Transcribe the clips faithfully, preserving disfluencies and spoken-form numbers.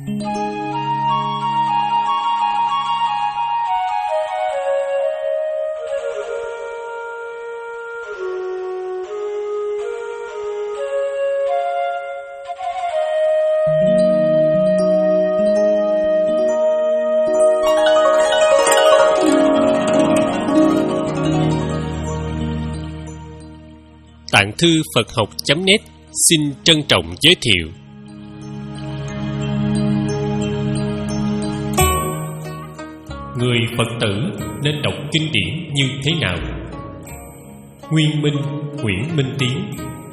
Tạng thư Phật học chấm net xin trân trọng giới thiệu. Người Phật tử nên đọc kinh điển như thế nào? Nguyên Minh, Nguyễn Minh Tiến.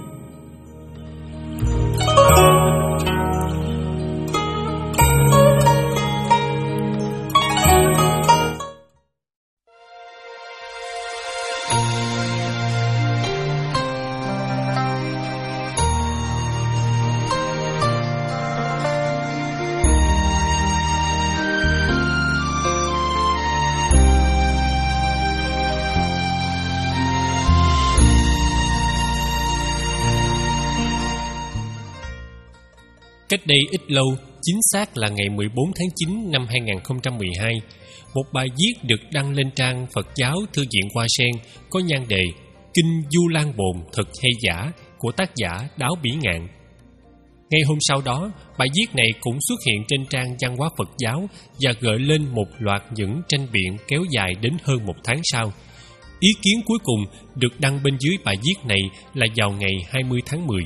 Cách đây ít lâu, chính xác là ngày mười bốn tháng chín năm hai nghìn không trăm mười hai, một bài viết được đăng lên trang Phật giáo Thư viện Hoa Sen có nhan đề Kinh Du Lan Bồn thật hay giả của tác giả Đáo Bỉ Ngạn. Ngay hôm sau đó, bài viết này cũng xuất hiện trên trang Văn hóa Phật giáo và gợi lên một loạt những tranh biện kéo dài đến hơn một tháng sau. Ý kiến cuối cùng được đăng bên dưới bài viết này là vào ngày hai mươi tháng mười.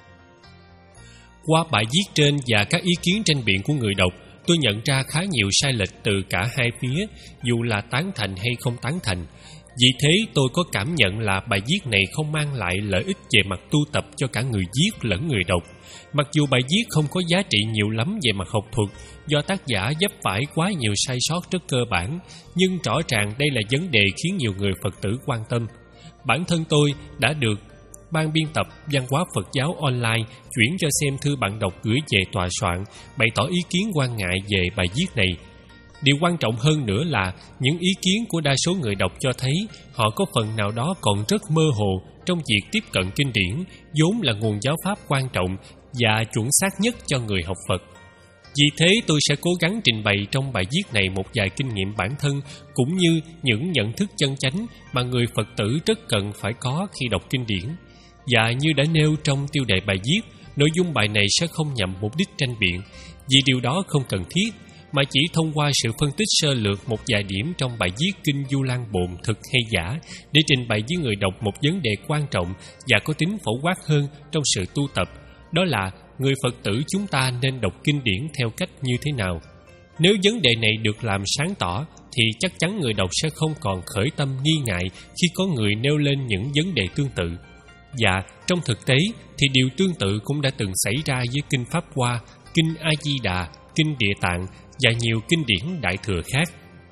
Qua bài viết trên và các ý kiến tranh biện của người đọc, tôi nhận ra khá nhiều sai lệch từ cả hai phía, dù là tán thành hay không tán thành. Vì thế tôi có cảm nhận là bài viết này không mang lại lợi ích về mặt tu tập cho cả người viết lẫn người đọc. Mặc dù bài viết không có giá trị nhiều lắm về mặt học thuật, do tác giả vấp phải quá nhiều sai sót rất cơ bản, nhưng rõ ràng đây là vấn đề khiến nhiều người Phật tử quan tâm. Bản thân tôi đã được Ban biên tập Văn hóa Phật giáo online chuyển cho xem thư bạn đọc gửi về tòa soạn, bày tỏ ý kiến quan ngại về bài viết này. Điều quan trọng hơn nữa là những ý kiến của đa số người đọc cho thấy họ có phần nào đó còn rất mơ hồ trong việc tiếp cận kinh điển, vốn là nguồn giáo pháp quan trọng và chuẩn xác nhất cho người học Phật. Vì thế tôi sẽ cố gắng trình bày trong bài viết này một vài kinh nghiệm bản thân cũng như những nhận thức chân chánh mà người Phật tử rất cần phải có khi đọc kinh điển. Và như đã nêu trong tiêu đề bài viết, nội dung bài này sẽ không nhằm mục đích tranh biện, vì điều đó không cần thiết, mà chỉ thông qua sự phân tích sơ lược một vài điểm trong bài viết Kinh Du Lan Bồn thực hay giả để trình bày với người đọc một vấn đề quan trọng và có tính phổ quát hơn trong sự tu tập, đó là người Phật tử chúng ta nên đọc kinh điển theo cách như thế nào. Nếu vấn đề này được làm sáng tỏ thì chắc chắn người đọc sẽ không còn khởi tâm nghi ngại khi có người nêu lên những vấn đề tương tự. Và trong thực tế thì điều tương tự cũng đã từng xảy ra với Kinh Pháp Hoa, Kinh A-di-đà, Kinh Địa Tạng và nhiều kinh điển đại thừa khác.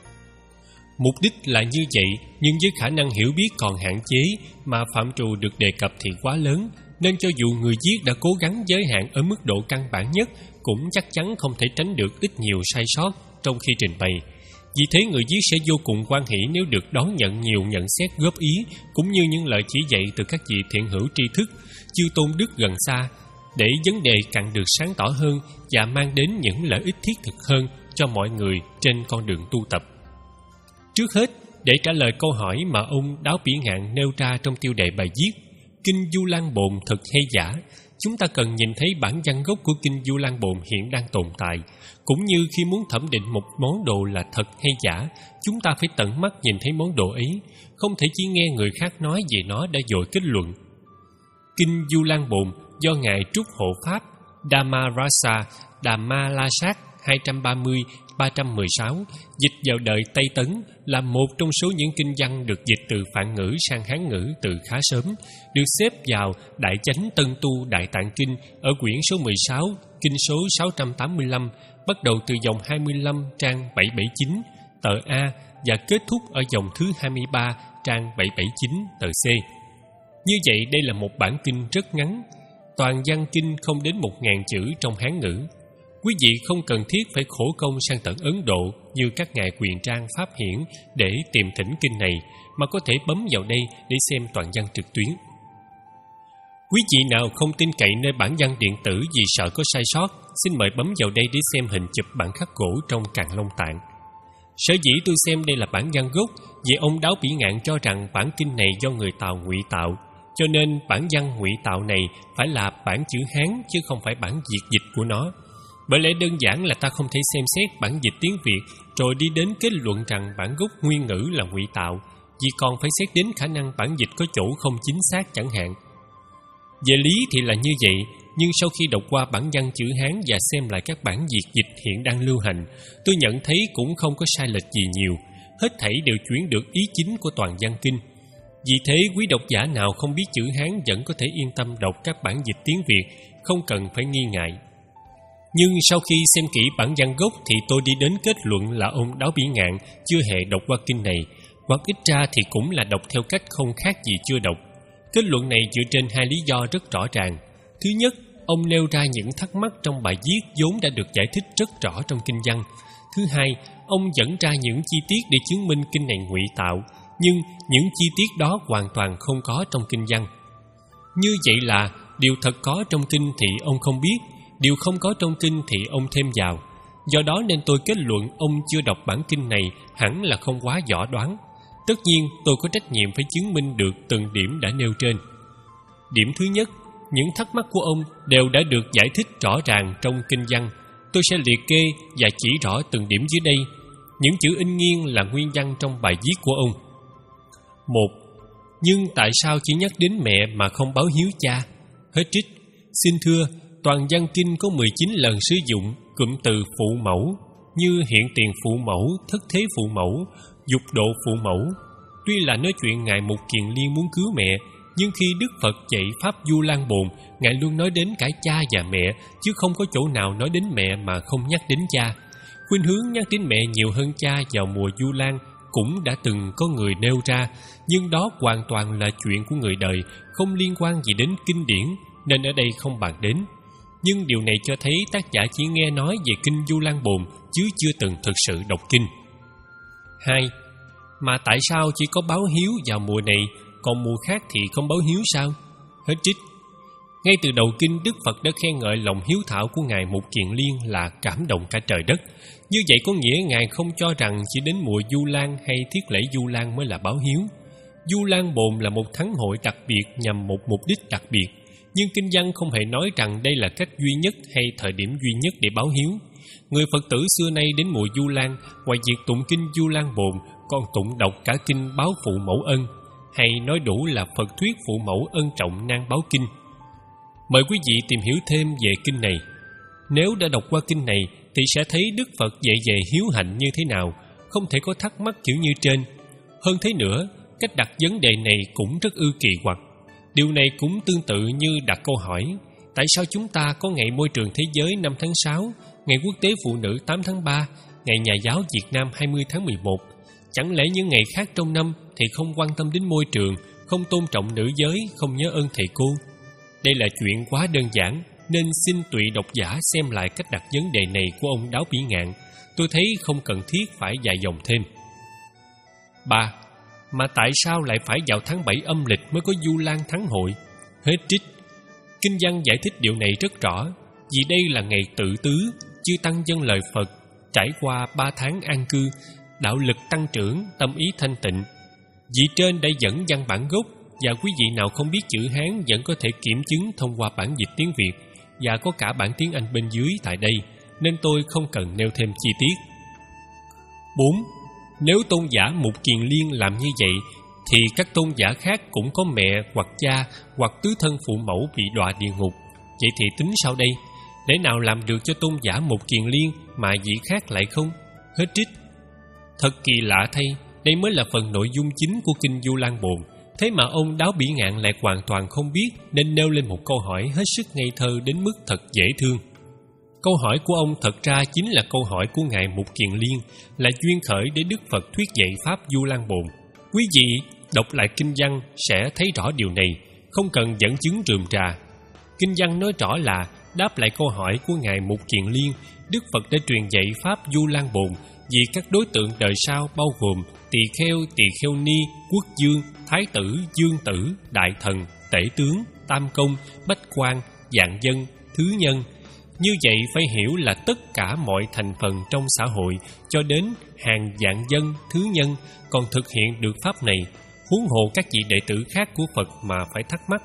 Mục đích là như vậy, nhưng với khả năng hiểu biết còn hạn chế mà phạm trù được đề cập thì quá lớn, nên cho dù người viết đã cố gắng giới hạn ở mức độ căn bản nhất, cũng chắc chắn không thể tránh được ít nhiều sai sót trong khi trình bày. Vì thế người viết sẽ vô cùng hoan hỷ nếu được đón nhận nhiều nhận xét góp ý cũng như những lời chỉ dạy từ các vị thiện hữu tri thức, chư tôn đức gần xa, để vấn đề càng được sáng tỏ hơn và mang đến những lợi ích thiết thực hơn cho mọi người trên con đường tu tập. Trước hết, để trả lời câu hỏi mà ông Đáo Bỉ Ngạn nêu ra trong tiêu đề bài viết Kinh Du Lan Bồn thật hay giả, chúng ta cần nhìn thấy bản văn gốc của Kinh Du Lan Bồn hiện đang tồn tại. Cũng như khi muốn thẩm định một món đồ là thật hay giả, chúng ta phải tận mắt nhìn thấy món đồ ấy, không thể chỉ nghe người khác nói về nó đã dội kết luận. Kinh Du Lan Bồn do Ngài Trúc Hộ Pháp Dhammarasa Dhammalasat hai trăm ba mươi đến ba trăm mười sáu dịch vào đời Tây Tấn là một trong số những kinh văn được dịch từ Phạn ngữ sang Hán ngữ từ khá sớm, được xếp vào Đại Chánh Tân Tu Đại Tạng Kinh ở quyển số mười sáu, kinh số sáu trăm tám mươi lăm, bắt đầu từ dòng hai mươi lăm trang bảy trăm bảy mươi chín tờ A và kết thúc ở dòng thứ hai mươi ba trang bảy trăm bảy mươi chín tờ C. Như vậy đây là một bản kinh rất ngắn, toàn văn kinh không đến một ngàn chữ trong Hán ngữ. Quý vị không cần thiết phải khổ công sang tận Ấn Độ như các ngài quyền trang Pháp Hiển để tìm thỉnh kinh này, mà có thể bấm vào đây để xem toàn văn trực tuyến. Quý vị nào không tin cậy nơi bản văn điện tử vì sợ có sai sót, xin mời bấm vào đây để xem hình chụp bản khắc gỗ trong Càn Long Tạng. Sở dĩ tôi xem đây là bản văn gốc vì ông Đáo Bỉ Ngạn cho rằng bản kinh này do người Tàu ngụy tạo, cho nên bản văn ngụy tạo này phải là bản chữ Hán chứ không phải bản Việt dịch của nó. Bởi lẽ đơn giản là ta không thể xem xét bản dịch tiếng Việt rồi đi đến kết luận rằng bản gốc nguyên ngữ là ngụy tạo, vì còn phải xét đến khả năng bản dịch có chỗ không chính xác chẳng hạn. Về lý thì là như vậy, nhưng sau khi đọc qua bản văn chữ Hán và xem lại các bản Việt dịch hiện đang lưu hành, tôi nhận thấy cũng không có sai lệch gì nhiều, hết thảy đều chuyển được ý chính của toàn văn kinh. Vì thế quý độc giả nào không biết chữ Hán vẫn có thể yên tâm đọc các bản dịch tiếng Việt, không cần phải nghi ngại. Nhưng sau khi xem kỹ bản văn gốc thì tôi đi đến kết luận là ông Đáo Bỉ Ngạn chưa hề đọc qua kinh này, hoặc ít ra thì cũng là đọc theo cách không khác gì chưa đọc. Kết luận này dựa trên hai lý do rất rõ ràng. Thứ nhất, ông nêu ra những thắc mắc trong bài viết vốn đã được giải thích rất rõ trong kinh văn. Thứ hai, ông dẫn ra những chi tiết để chứng minh kinh này ngụy tạo, nhưng những chi tiết đó hoàn toàn không có trong kinh văn. Như vậy là điều thật có trong kinh thì ông không biết, điều không có trong kinh thì ông thêm vào. Do đó nên tôi kết luận ông chưa đọc bản kinh này hẳn là không quá võ đoán. Tất nhiên tôi có trách nhiệm phải chứng minh được từng điểm đã nêu trên. Điểm thứ nhất, những thắc mắc của ông đều đã được giải thích rõ ràng trong kinh văn. Tôi sẽ liệt kê và chỉ rõ từng điểm dưới đây. Những chữ in nghiêng là nguyên văn trong bài viết của ông. Một. Nhưng tại sao chỉ nhắc đến mẹ mà không báo hiếu cha? Hết trích. Xin thưa, toàn văn kinh có mười chín lần sử dụng cụm từ phụ mẫu như hiện tiền phụ mẫu, thất thế phụ mẫu, dục độ phụ mẫu. Tuy là nói chuyện Ngài Mục Kiền Liên muốn cứu mẹ, nhưng khi Đức Phật dạy Pháp Du Lan Bồn, Ngài luôn nói đến cả cha và mẹ, chứ không có chỗ nào nói đến mẹ mà không nhắc đến cha. Khuynh hướng nhắc đến mẹ nhiều hơn cha vào mùa Du Lan cũng đã từng có người nêu ra, nhưng đó hoàn toàn là chuyện của người đời, không liên quan gì đến kinh điển, nên ở đây không bàn đến. Nhưng điều này cho thấy tác giả chỉ nghe nói về kinh Du Lan Bồn, chứ chưa từng thực sự đọc kinh. Hai. Mà tại sao chỉ có báo hiếu vào mùa này, còn mùa khác thì không báo hiếu sao? Hết trích. Ngay từ đầu kinh, Đức Phật đã khen ngợi lòng hiếu thảo của Ngài Mục Kiền Liên là cảm động cả trời đất. Như vậy có nghĩa Ngài không cho rằng chỉ đến mùa Du Lan hay thiết lễ Du Lan mới là báo hiếu. Du Lan Bồn là một thắng hội đặc biệt nhằm một mục đích đặc biệt, nhưng kinh văn không hề nói rằng đây là cách duy nhất hay thời điểm duy nhất để báo hiếu. Người Phật tử xưa nay đến mùa Du Lan, ngoài việc tụng kinh Du Lan Bồn, còn tụng đọc cả kinh báo phụ mẫu ân, hay nói đủ là Phật thuyết phụ mẫu ân trọng nan báo kinh. Mời quý vị tìm hiểu thêm về kinh này. Nếu đã đọc qua kinh này thì sẽ thấy Đức Phật dạy về hiếu hạnh như thế nào, không thể có thắc mắc kiểu như trên. Hơn thế nữa, cách đặt vấn đề này cũng rất ư kỳ quặc. Điều này cũng tương tự như đặt câu hỏi: tại sao chúng ta có ngày môi trường thế giới năm tháng sáu, ngày quốc tế phụ nữ tám tháng ba, ngày nhà giáo Việt Nam hai mươi tháng mười một? Chẳng lẽ những ngày khác trong năm thì không quan tâm đến môi trường, không tôn trọng nữ giới, không nhớ ơn thầy cô? Đây là chuyện quá đơn giản, nên xin tùy độc giả xem lại cách đặt vấn đề này của ông Đáo Bỉ Ngạn. Tôi thấy không cần thiết phải dài dòng thêm. Ba. Mà tại sao lại phải vào tháng bảy âm lịch mới có Du Lan thắng hội? Hết trích. Kinh văn giải thích điều này rất rõ, vì đây là ngày tự tứ, chư tăng dâng lời Phật, trải qua ba tháng an cư, đạo lực tăng trưởng, tâm ý thanh tịnh. Vị trên đã dẫn văn bản gốc, và quý vị nào không biết chữ Hán vẫn có thể kiểm chứng thông qua bản dịch tiếng Việt, và có cả bản tiếng Anh bên dưới tại đây, nên tôi không cần nêu thêm chi tiết. Bốn. Nếu tôn giả Mục Kiền Liên làm như vậy, thì các tôn giả khác cũng có mẹ hoặc cha hoặc tứ thân phụ mẫu bị đọa địa ngục. Vậy thì tính sao đây? Lẽ nào làm được cho tôn giả Mục Kiền Liên mà vị khác lại không? Hết trích. Thật kỳ lạ thay, đây mới là phần nội dung chính của kinh Du Lan Bồn. Thế mà ông Đáo Bỉ Ngạn lại hoàn toàn không biết, nên nêu lên một câu hỏi hết sức ngây thơ đến mức thật dễ thương. Câu hỏi của ông thật ra chính là câu hỏi của Ngài Mục Kiền Liên, là duyên khởi để Đức Phật thuyết dạy Pháp Du Lan Bồn. Quý vị đọc lại kinh văn sẽ thấy rõ điều này, không cần dẫn chứng rườm rà. Kinh văn nói rõ là đáp lại câu hỏi của Ngài Mục Kiền Liên, Đức Phật đã truyền dạy Pháp Du Lan Bồn vì các đối tượng đời sau bao gồm tỳ kheo, tỳ kheo ni, quốc dương, thái tử, dương tử, đại thần, tể tướng, tam công, bách quan, vạn dân, thứ nhân. Như vậy phải hiểu là tất cả mọi thành phần trong xã hội cho đến hàng vạn dân, thứ nhân còn thực hiện được pháp này, huống hồ các vị đệ tử khác của Phật mà phải thắc mắc.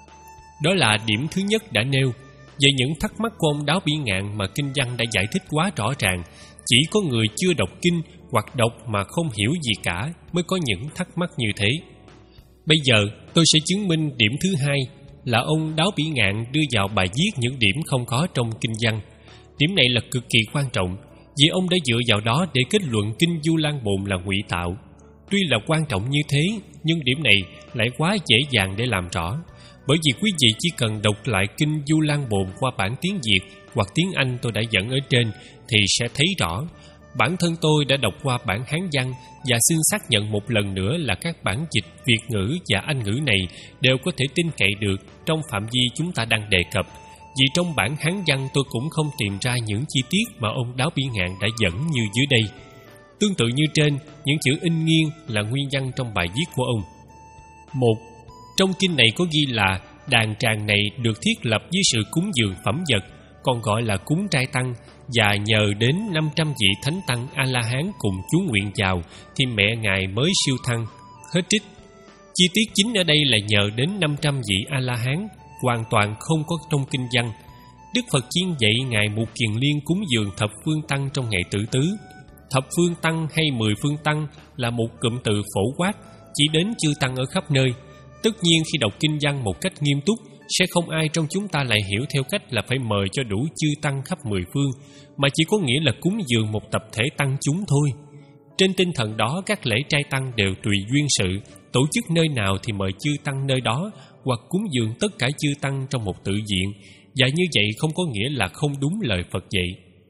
Đó là điểm thứ nhất đã nêu. Về những thắc mắc của ông Đáo Bỉ Ngạn mà kinh văn đã giải thích quá rõ ràng, chỉ có người chưa đọc kinh hoặc đọc mà không hiểu gì cả mới có những thắc mắc như thế. Bây giờ tôi sẽ chứng minh điểm thứ hai là ông Đáo Bỉ Ngạn đưa vào bài viết những điểm không có trong kinh văn. Điểm này là cực kỳ quan trọng, vì ông đã dựa vào đó để kết luận kinh Du Lan Bồn là ngụy tạo. Tuy là quan trọng như thế, nhưng điểm này lại quá dễ dàng để làm rõ. Bởi vì quý vị chỉ cần đọc lại kinh Du Lan Bồn qua bản tiếng Việt hoặc tiếng Anh tôi đã dẫn ở trên thì sẽ thấy rõ. Bản thân tôi đã đọc qua bản Hán văn và xin xác nhận một lần nữa là các bản dịch Việt ngữ và Anh ngữ này đều có thể tin cậy được trong phạm vi chúng ta đang đề cập. Vì trong bản Hán văn tôi cũng không tìm ra những chi tiết mà ông Đáo Bỉ Ngạn đã dẫn như dưới đây. Tương tự như trên, những chữ in nghiêng là nguyên văn trong bài viết của ông. Một. Trong kinh này có ghi là đàn tràng này được thiết lập với sự cúng dường phẩm vật, còn gọi là cúng trai tăng, và nhờ đến năm trăm vị thánh tăng A-la-hán cùng chú nguyện vào thì mẹ ngài mới siêu thăng. Hết trích. Chi tiết chính ở đây là nhờ đến năm trăm vị A-la-hán, hoàn toàn không có trong kinh văn. Đức Phật chiên dạy ngài Mục Kiền Liên cúng dường thập phương tăng trong ngày tử tứ. Thập phương tăng hay mười phương tăng là một cụm từ phổ quát, chỉ đến chư tăng ở khắp nơi. Tất nhiên khi đọc kinh văn một cách nghiêm túc, sẽ không ai trong chúng ta lại hiểu theo cách là phải mời cho đủ chư tăng khắp mười phương, mà chỉ có nghĩa là cúng dường một tập thể tăng chúng thôi. Trên tinh thần đó, các lễ trai tăng đều tùy duyên sự, tổ chức nơi nào thì mời chư tăng nơi đó, hoặc cúng dường tất cả chư tăng trong một tự viện, và như vậy không có nghĩa là không đúng lời Phật dạy.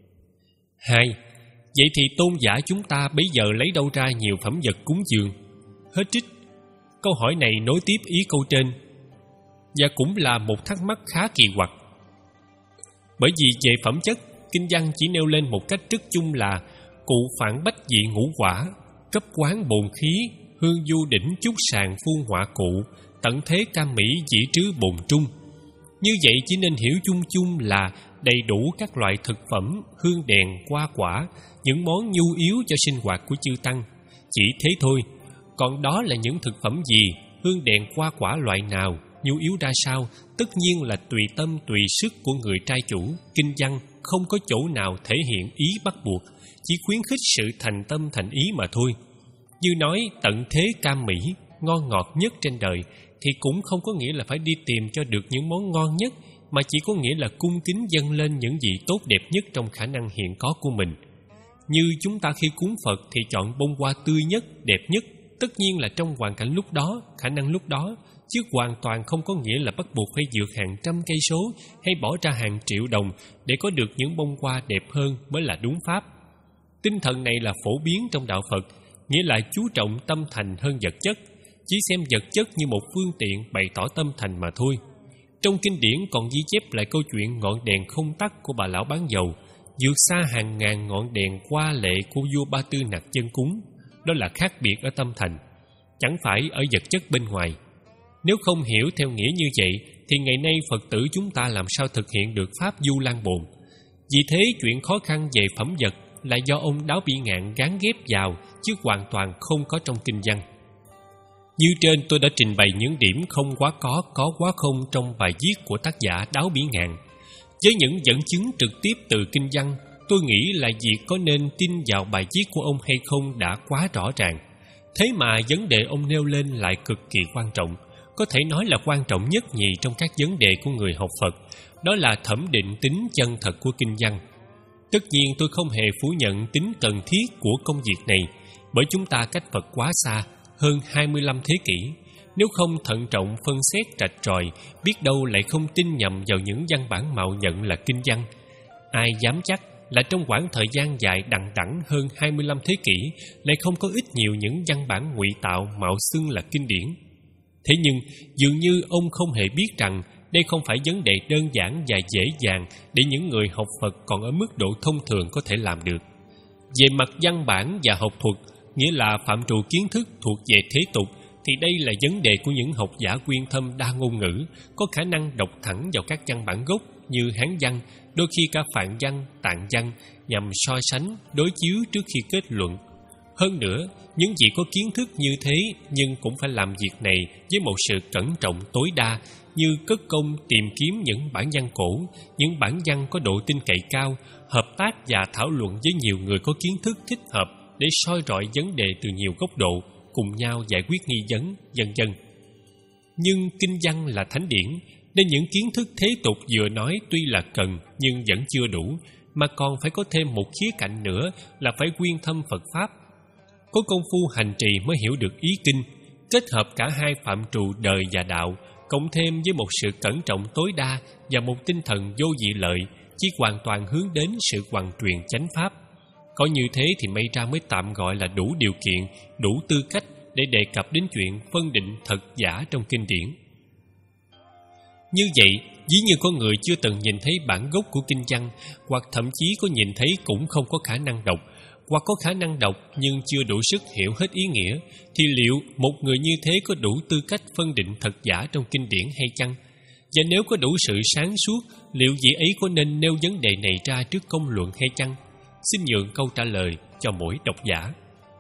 Hai. Vậy thì tôn giả chúng ta bấy giờ lấy đâu ra nhiều phẩm vật cúng dường? Hết trích. Câu hỏi này nối tiếp ý câu trên, và cũng là một thắc mắc khá kỳ quặc. Bởi vì về phẩm chất, kinh văn chỉ nêu lên một cách rất chung là cụ phản bách dị ngũ quả, cấp quán bồn khí, hương du đỉnh chúc sàng phu họa cụ, tận thế cam mỹ dĩ trứ bồn trung. Như vậy chỉ nên hiểu chung chung là đầy đủ các loại thực phẩm, hương đèn, hoa quả, những món nhu yếu cho sinh hoạt của chư tăng. Chỉ thế thôi. Còn đó là những thực phẩm gì, hương đèn, hoa quả loại nào, nhu yếu ra sao, tất nhiên là tùy tâm tùy sức của người trai chủ. Kinh văn không có chỗ nào thể hiện ý bắt buộc, chỉ khuyến khích sự thành tâm thành ý mà thôi. Như nói tận thế cam mỹ, ngon ngọt nhất trên đời, thì cũng không có nghĩa là phải đi tìm cho được những món ngon nhất, mà chỉ có nghĩa là cung kính dâng lên những gì tốt đẹp nhất trong khả năng hiện có của mình. Như chúng ta khi cúng Phật thì chọn bông hoa tươi nhất, đẹp nhất, tất nhiên là trong hoàn cảnh lúc đó, khả năng lúc đó, chứ hoàn toàn không có nghĩa là bắt buộc phải vượt hàng trăm cây số hay bỏ ra hàng triệu đồng để có được những bông hoa đẹp hơn mới là đúng pháp. Tinh thần này là phổ biến trong đạo Phật, nghĩa là chú trọng tâm thành hơn vật chất, chỉ xem vật chất như một phương tiện bày tỏ tâm thành mà thôi. Trong kinh điển còn ghi chép lại câu chuyện ngọn đèn không tắt của bà lão bán dầu, vượt xa hàng ngàn ngọn đèn hoa lệ của vua Ba Tư Nặc dân cúng. Đó là khác biệt ở tâm thành, chẳng phải ở vật chất bên ngoài. Nếu không hiểu theo nghĩa như vậy thì ngày nay Phật tử chúng ta làm sao thực hiện được pháp Du Lan Bồn. Vì thế chuyện khó khăn về phẩm vật là do ông Đáo Bỉ Ngạn gán ghép vào, chứ hoàn toàn không có trong kinh văn. Như trên tôi đã trình bày những điểm không quá có, có quá không trong bài viết của tác giả Đáo Bỉ Ngạn. Với những dẫn chứng trực tiếp từ kinh văn, tôi nghĩ là việc có nên tin vào bài viết của ông hay không đã quá rõ ràng. Thế mà vấn đề ông nêu lên lại cực kỳ quan trọng, có thể nói là quan trọng nhất nhì trong các vấn đề của người học Phật, đó là thẩm định tính chân thật của kinh văn. Tất nhiên tôi không hề phủ nhận tính cần thiết của công việc này, bởi chúng ta cách Phật quá xa, hơn hai mươi lăm thế kỷ. Nếu không thận trọng phân xét rạch ròi, biết đâu lại không tin nhầm vào những văn bản mạo nhận là kinh văn. Ai dám chắc là trong khoảng thời gian dài đằng đẵng hơn hai mươi lăm thế kỷ lại không có ít nhiều những văn bản ngụy tạo mạo xưng là kinh điển. Thế nhưng dường như ông không hề biết rằng đây không phải vấn đề đơn giản và dễ dàng để những người học Phật còn ở mức độ thông thường có thể làm được. Về mặt văn bản và học thuật, nghĩa là phạm trù kiến thức thuộc về thế tục, thì đây là vấn đề của những học giả quyên thâm đa ngôn ngữ, có khả năng đọc thẳng vào các văn bản gốc như Hán văn, đôi khi cả Phạn văn, Tạng văn, nhằm so sánh, đối chiếu trước khi kết luận. Hơn nữa, những vị có kiến thức như thế nhưng cũng phải làm việc này với một sự cẩn trọng tối đa, như cất công tìm kiếm những bản văn cổ, những bản văn có độ tin cậy cao, hợp tác và thảo luận với nhiều người có kiến thức thích hợp để soi rọi vấn đề từ nhiều góc độ, cùng nhau giải quyết nghi vấn, vân vân. Nhưng kinh văn là thánh điển, nên những kiến thức thế tục vừa nói tuy là cần nhưng vẫn chưa đủ, mà còn phải có thêm một khía cạnh nữa là phải quyên thâm Phật Pháp. Có công phu hành trì mới hiểu được ý kinh, kết hợp cả hai phạm trù đời và đạo, cộng thêm với một sự cẩn trọng tối đa và một tinh thần vô vị lợi, chỉ hoàn toàn hướng đến sự hoàn truyền chánh pháp. Có như thế thì may ra mới tạm gọi là đủ điều kiện, đủ tư cách để đề cập đến chuyện phân định thật giả trong kinh điển. Như vậy, ví như có người chưa từng nhìn thấy bản gốc của kinh văn, hoặc thậm chí có nhìn thấy cũng không có khả năng đọc, hoặc có khả năng đọc nhưng chưa đủ sức hiểu hết ý nghĩa, thì liệu một người như thế có đủ tư cách phân định thật giả trong kinh điển hay chăng? Và nếu có đủ sự sáng suốt, liệu vị ấy có nên nêu vấn đề này ra trước công luận hay chăng? Xin nhượng câu trả lời cho mỗi độc giả.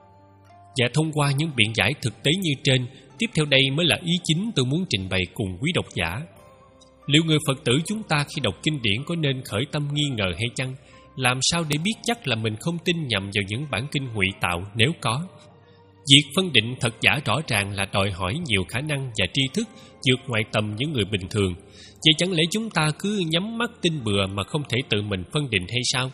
Và thông qua những biện giải thực tế như trên, tiếp theo đây mới là ý chính tôi muốn trình bày cùng quý độc giả. Liệu người Phật tử chúng ta khi đọc kinh điển có nên khởi tâm nghi ngờ hay chăng? Làm sao để biết chắc là mình không tin nhầm vào những bản kinh ngụy tạo nếu có? Việc phân định thật giả rõ ràng là đòi hỏi nhiều khả năng và tri thức vượt ngoài tầm những người bình thường. Vậy chẳng lẽ chúng ta cứ nhắm mắt tin bừa mà không thể tự mình phân định hay sao?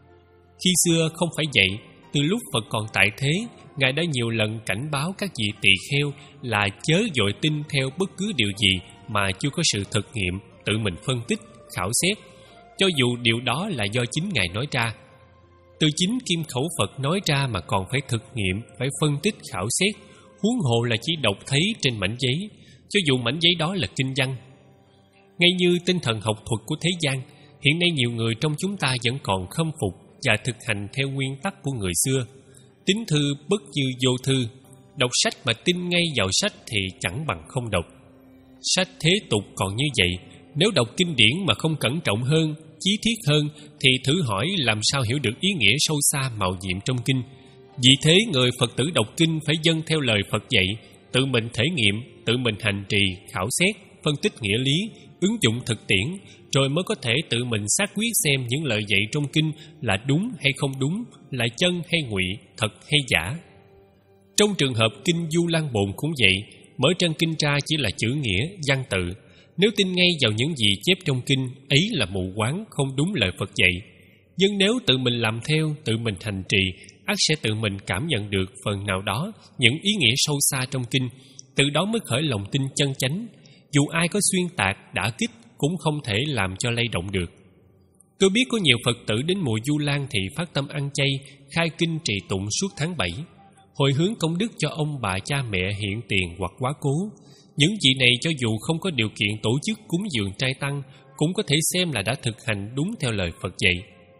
Khi xưa không phải vậy, từ lúc Phật còn tại thế, Ngài đã nhiều lần cảnh báo các vị tỳ kheo là chớ vội tin theo bất cứ điều gì mà chưa có sự thực nghiệm, tự mình phân tích, khảo xét, cho dù điều đó là do chính Ngài nói ra. Từ chính kim khẩu Phật nói ra mà còn phải thực nghiệm, phải phân tích, khảo xét, huống hồ là chỉ đọc thấy trên mảnh giấy, cho dù mảnh giấy đó là kinh văn. Ngay như tinh thần học thuật của thế gian, hiện nay nhiều người trong chúng ta vẫn còn khâm phục và thực hành theo nguyên tắc của người xưa. Tín thư bất như vô thư, đọc sách mà tin ngay vào sách thì chẳng bằng không đọc. Sách thế tục còn như vậy, nếu đọc kinh điển mà không cẩn trọng hơn, chí thiết hơn, thì thử hỏi làm sao hiểu được ý nghĩa sâu xa màu nhiệm trong kinh. Vì thế người Phật tử đọc kinh phải dâng theo lời Phật dạy, tự mình thể nghiệm, tự mình hành trì, khảo xét, phân tích nghĩa lý, ứng dụng thực tiễn, rồi mới có thể tự mình xác quyết xem những lời dạy trong kinh là đúng hay không đúng, là chân hay ngụy, thật hay giả. Trong trường hợp kinh Du Lan Bồn cũng vậy, mở trang kinh ra chỉ là chữ nghĩa, văn tự. Nếu tin ngay vào những gì chép trong kinh, ấy là mù quáng, không đúng lời Phật dạy. Nhưng nếu tự mình làm theo, tự mình hành trì, ắt sẽ tự mình cảm nhận được phần nào đó những ý nghĩa sâu xa trong kinh, từ đó mới khởi lòng tin chân chánh. Dù ai có xuyên tạc, đả kích cũng không thể làm cho lay động được. Tôi biết có nhiều Phật tử đến mùa Du Lan thì phát tâm ăn chay, khai kinh trì tụng suốt tháng bảy, hồi hướng công đức cho ông bà cha mẹ hiện tiền hoặc quá cố. Những vị này cho dù không có điều kiện tổ chức cúng dường trai tăng, cũng có thể xem là đã thực hành đúng theo lời Phật dạy.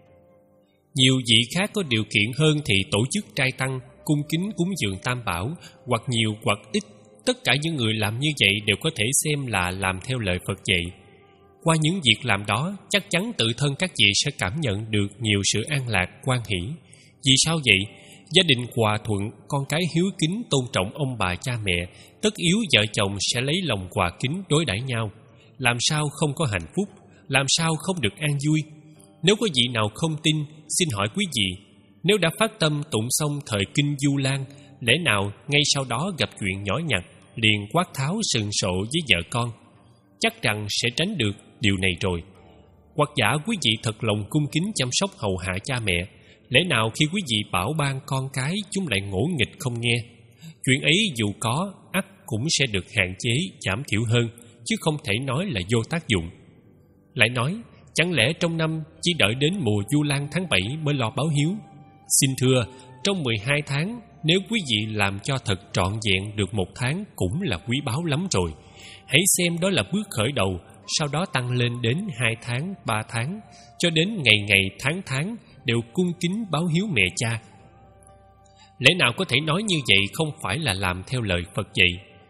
Nhiều vị khác có điều kiện hơn thì tổ chức trai tăng, cung kính cúng dường tam bảo, hoặc nhiều hoặc ít. Tất cả những người làm như vậy đều có thể xem là làm theo lời Phật dạy. Qua những việc làm đó, chắc chắn tự thân các vị sẽ cảm nhận được nhiều sự an lạc, hoan hỷ. Vì sao vậy? Gia đình hòa thuận, con cái hiếu kính tôn trọng ông bà cha mẹ, tất yếu vợ chồng sẽ lấy lòng hòa kính đối đãi nhau. Làm sao không có hạnh phúc? Làm sao không được an vui? Nếu có vị nào không tin, xin hỏi quý vị, nếu đã phát tâm tụng xong thời kinh Du Lan, lẽ nào ngay sau đó gặp chuyện nhỏ nhặt liền quát tháo sừng sộ với vợ con? Chắc rằng sẽ tránh được điều này rồi. Hoặc giả quý vị thật lòng cung kính chăm sóc hầu hạ cha mẹ, lẽ nào khi quý vị bảo ban con cái chúng lại ngỗ nghịch không nghe? Chuyện ấy dù có, ắt cũng sẽ được hạn chế, giảm thiểu hơn, chứ không thể nói là vô tác dụng. Lại nói, chẳng lẽ trong năm chỉ đợi đến mùa Du Lan tháng bảy mới lo báo hiếu? Xin thưa, trong mười hai tháng, nếu quý vị làm cho thật trọn vẹn được một tháng cũng là quý báu lắm rồi. Hãy xem đó là bước khởi đầu, sau đó tăng lên đến hai tháng, ba tháng, cho đến ngày ngày tháng tháng đều cung kính báo hiếu mẹ cha. Lẽ nào có thể nói như vậy không phải là làm theo lời Phật dạy?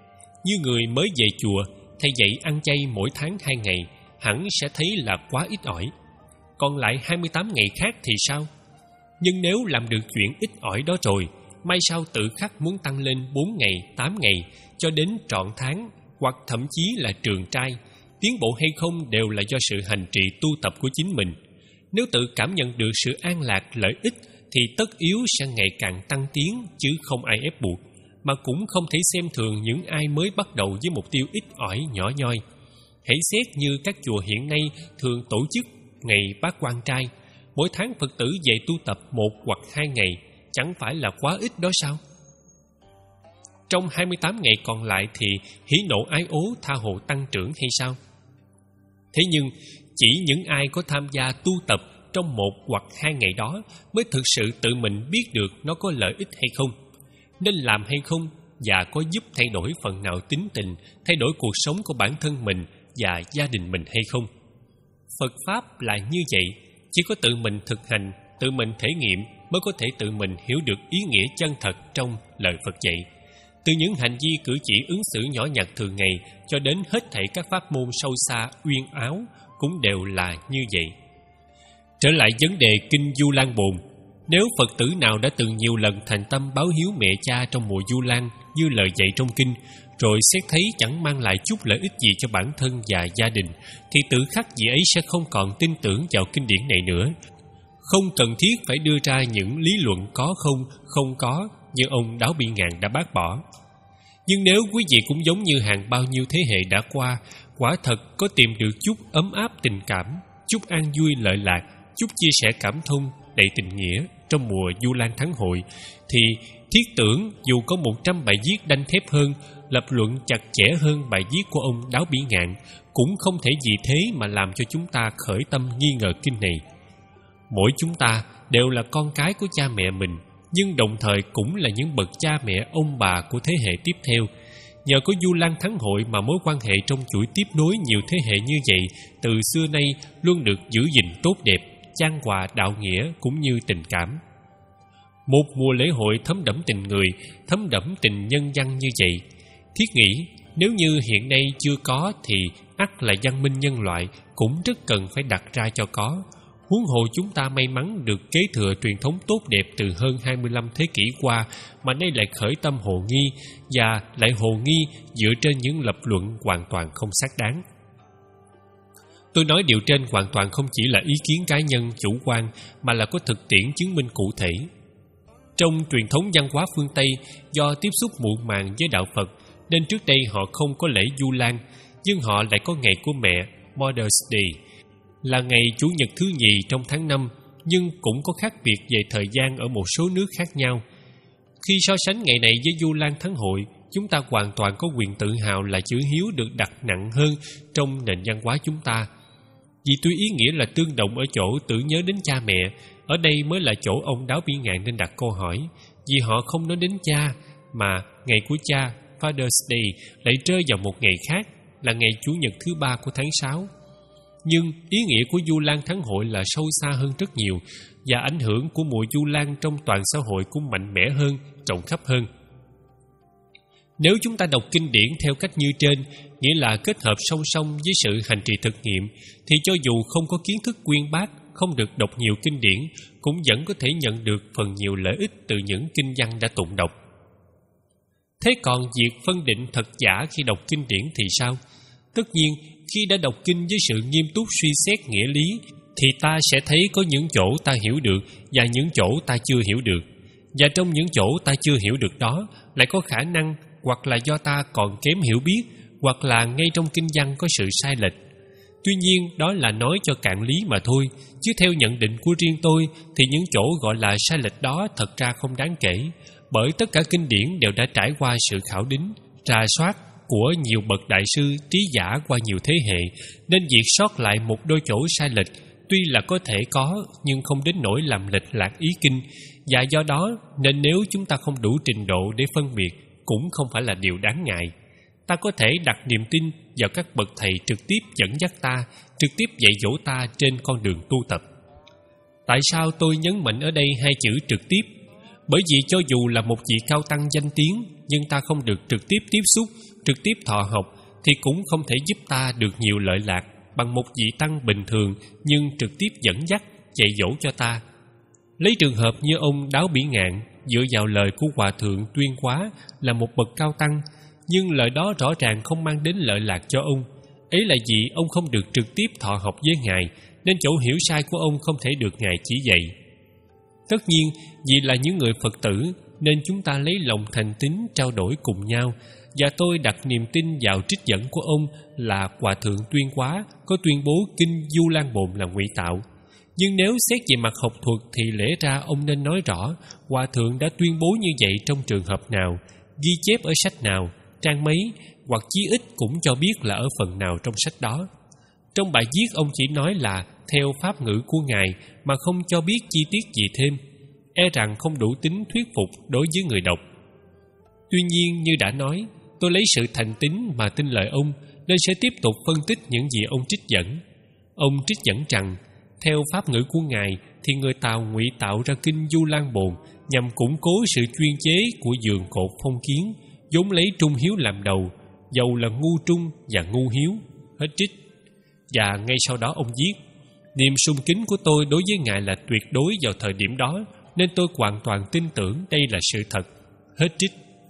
Như người mới về chùa, thầy dạy ăn chay mỗi tháng hai ngày, hẳn sẽ thấy là quá ít ỏi. Còn lại hai mươi tám ngày khác thì sao? Nhưng nếu làm được chuyện ít ỏi đó rồi, mai sau tự khắc muốn tăng lên bốn ngày, tám ngày, cho đến trọn tháng, hoặc thậm chí là trường trai, tiến bộ hay không đều là do sự hành trì tu tập của chính mình. Nếu tự cảm nhận được sự an lạc, lợi ích, thì tất yếu sẽ ngày càng tăng tiến, chứ không ai ép buộc, mà cũng không thể xem thường những ai mới bắt đầu với mục tiêu ít ỏi nhỏ nhoi. Hãy xét như các chùa hiện nay thường tổ chức ngày bát quan trai, mỗi tháng Phật tử về tu tập một hoặc hai ngày, chẳng phải là quá ít đó sao? Trong hai mươi tám ngày còn lại thì hỉ nộ ái ố tha hồ tăng trưởng hay sao? Thế nhưng chỉ những ai có tham gia tu tập trong một hoặc hai ngày đó mới thực sự tự mình biết được nó có lợi ích hay không, nên làm hay không, và có giúp thay đổi phần nào tính tình, thay đổi cuộc sống của bản thân mình và gia đình mình hay không. Phật Pháp là như vậy, chỉ có tự mình thực hành, tự mình thể nghiệm mới có thể tự mình hiểu được ý nghĩa chân thật trong lời Phật dạy. Từ những hành vi cử chỉ ứng xử nhỏ nhặt thường ngày cho đến hết thảy các pháp môn sâu xa, uyên áo cũng đều là như vậy. Trở lại vấn đề Kinh Du Lan Bồn, nếu Phật tử nào đã từng nhiều lần thành tâm báo hiếu mẹ cha trong mùa Du Lan như lời dạy trong kinh, rồi xét thấy chẳng mang lại chút lợi ích gì cho bản thân và gia đình, thì tự khắc vị ấy sẽ không còn tin tưởng vào kinh điển này nữa. Không cần thiết phải đưa ra những lý luận có không, không có như ông Đáo Bi Ngạn đã bác bỏ. Nhưng nếu quý vị cũng giống như hàng bao nhiêu thế hệ đã qua, quả thật có tìm được chút ấm áp tình cảm, chút an vui lợi lạc, chút chia sẻ cảm thông đầy tình nghĩa trong mùa Du Lan Thắng Hội, thì thiết tưởng dù có một trăm bài viết đanh thép hơn, lập luận chặt chẽ hơn bài viết của ông Đáo Bi Ngạn, cũng không thể vì thế mà làm cho chúng ta khởi tâm nghi ngờ kinh này. Mỗi chúng ta đều là con cái của cha mẹ mình, nhưng đồng thời cũng là những bậc cha mẹ ông bà của thế hệ tiếp theo. Nhờ có Du Lan Thắng Hội mà mối quan hệ trong chuỗi tiếp nối nhiều thế hệ như vậy từ xưa nay luôn được giữ gìn tốt đẹp, chan hòa đạo nghĩa cũng như tình cảm. Một mùa lễ hội thấm đẫm tình người, thấm đẫm tình nhân văn như vậy, thiết nghĩ nếu như hiện nay chưa có thì ắt là văn minh nhân loại cũng rất cần phải đặt ra cho có. Huống hồ chúng ta may mắn được kế thừa truyền thống tốt đẹp từ hơn hai mươi lăm thế kỷ qua, mà nay lại khởi tâm hồ nghi, và lại hồ nghi dựa trên những lập luận hoàn toàn không xác đáng. Tôi nói điều trên hoàn toàn không chỉ là ý kiến cá nhân chủ quan, mà là có thực tiễn chứng minh cụ thể. Trong truyền thống văn hóa phương Tây, do tiếp xúc muộn màng với đạo Phật, nên trước đây họ không có lễ Du Lan, nhưng họ lại có ngày của mẹ, Mother's Day, là ngày Chủ nhật thứ nhì trong tháng năm, nhưng cũng có khác biệt về thời gian ở một số nước khác nhau. Khi so sánh ngày này với Du Lan Thắng Hội, chúng ta hoàn toàn có quyền tự hào là chữ hiếu được đặt nặng hơn trong nền văn hóa chúng ta. Vì tuy ý nghĩa là tương đồng ở chỗ tưởng nhớ đến cha mẹ, ở đây mới là chỗ ông Đáo Bi Ngạn nên đặt câu hỏi, vì họ không nói đến cha, mà ngày của cha, Father's Day, lại rơi vào một ngày khác, là ngày Chủ nhật thứ ba của tháng sáu. Nhưng ý nghĩa của Du Lan Thắng Hội là sâu xa hơn rất nhiều, và ảnh hưởng của mùa Du Lan trong toàn xã hội cũng mạnh mẽ hơn, rộng khắp hơn. Nếu chúng ta đọc kinh điển theo cách như trên, nghĩa là kết hợp song song với sự hành trì thực nghiệm, thì cho dù không có kiến thức uyên bác, không được đọc nhiều kinh điển, cũng vẫn có thể nhận được phần nhiều lợi ích từ những kinh văn đã tụng đọc. Thế còn việc phân định thật giả khi đọc kinh điển thì sao? Tất nhiên, khi đã đọc kinh với sự nghiêm túc suy xét nghĩa lý, thì ta sẽ thấy có những chỗ ta hiểu được và những chỗ ta chưa hiểu được. Và trong những chỗ ta chưa hiểu được đó, lại có khả năng hoặc là do ta còn kém hiểu biết, hoặc là ngay trong kinh văn có sự sai lệch. Tuy nhiên, đó là nói cho cạn lý mà thôi, chứ theo nhận định của riêng tôi, thì những chỗ gọi là sai lệch đó thật ra không đáng kể, bởi tất cả kinh điển đều đã trải qua sự khảo đính, rà soát của nhiều bậc đại sư trí giả qua nhiều thế hệ, nên việc sót lại một đôi chỗ sai lệch tuy là có thể có, nhưng không đến nỗi làm lệch lạc ý kinh, và do đó nên nếu chúng ta không đủ trình độ để phân biệt, cũng không phải là điều đáng ngại. Ta có thể đặt niềm tin vào các bậc thầy trực tiếp dẫn dắt ta, trực tiếp dạy dỗ ta trên con đường tu tập. Tại sao tôi nhấn mạnh ở đây hai chữ trực tiếp? Bởi vì cho dù là một vị cao tăng danh tiếng, nhưng ta không được trực tiếp tiếp xúc, trực tiếp thọ học, thì cũng không thể giúp ta được nhiều lợi lạc bằng một vị tăng bình thường nhưng trực tiếp dẫn dắt, dạy dỗ cho ta. Lấy trường hợp như ông Đáo Bỉ Ngạn, dựa vào lời của Hòa Thượng Tuyên Quá là một bậc cao tăng, nhưng lời đó rõ ràng không mang đến lợi lạc cho ông. Ấy là vì ông không được trực tiếp thọ học với Ngài, nên chỗ hiểu sai của ông không thể được Ngài chỉ dạy. Tất nhiên, vì là những người Phật tử, nên chúng ta lấy lòng thành tín trao đổi cùng nhau, và tôi đặt niềm tin vào trích dẫn của ông là Hòa Thượng Tuyên Quá có tuyên bố Kinh Du Lan Bồn là ngụy tạo. Nhưng nếu xét về mặt học thuật thì lẽ ra ông nên nói rõ Hòa Thượng đã tuyên bố như vậy trong trường hợp nào, ghi chép ở sách nào, trang mấy, hoặc chí ít cũng cho biết là ở phần nào trong sách đó. Trong bài viết ông chỉ nói là theo pháp ngữ của Ngài mà không cho biết chi tiết gì thêm, e rằng không đủ tính thuyết phục đối với người đọc. Tuy nhiên, như đã nói, tôi lấy sự thành tín mà tin lời ông, nên sẽ tiếp tục phân tích những gì ông trích dẫn. Ông trích dẫn rằng, theo pháp ngữ của Ngài thì người Tàu ngụy tạo ra Kinh Du Lan Bồn nhằm củng cố sự chuyên chế của Vườn Cột Phong Kiến, vốn lấy trung hiếu làm đầu, dầu là ngu trung và ngu hiếu. Hết trích. Và ngay sau đó ông viết, niềm sùng kính của tôi đối với Ngài là tuyệt đối vào thời điểm đó, nên tôi hoàn toàn tin tưởng đây là sự thật. Hết trích.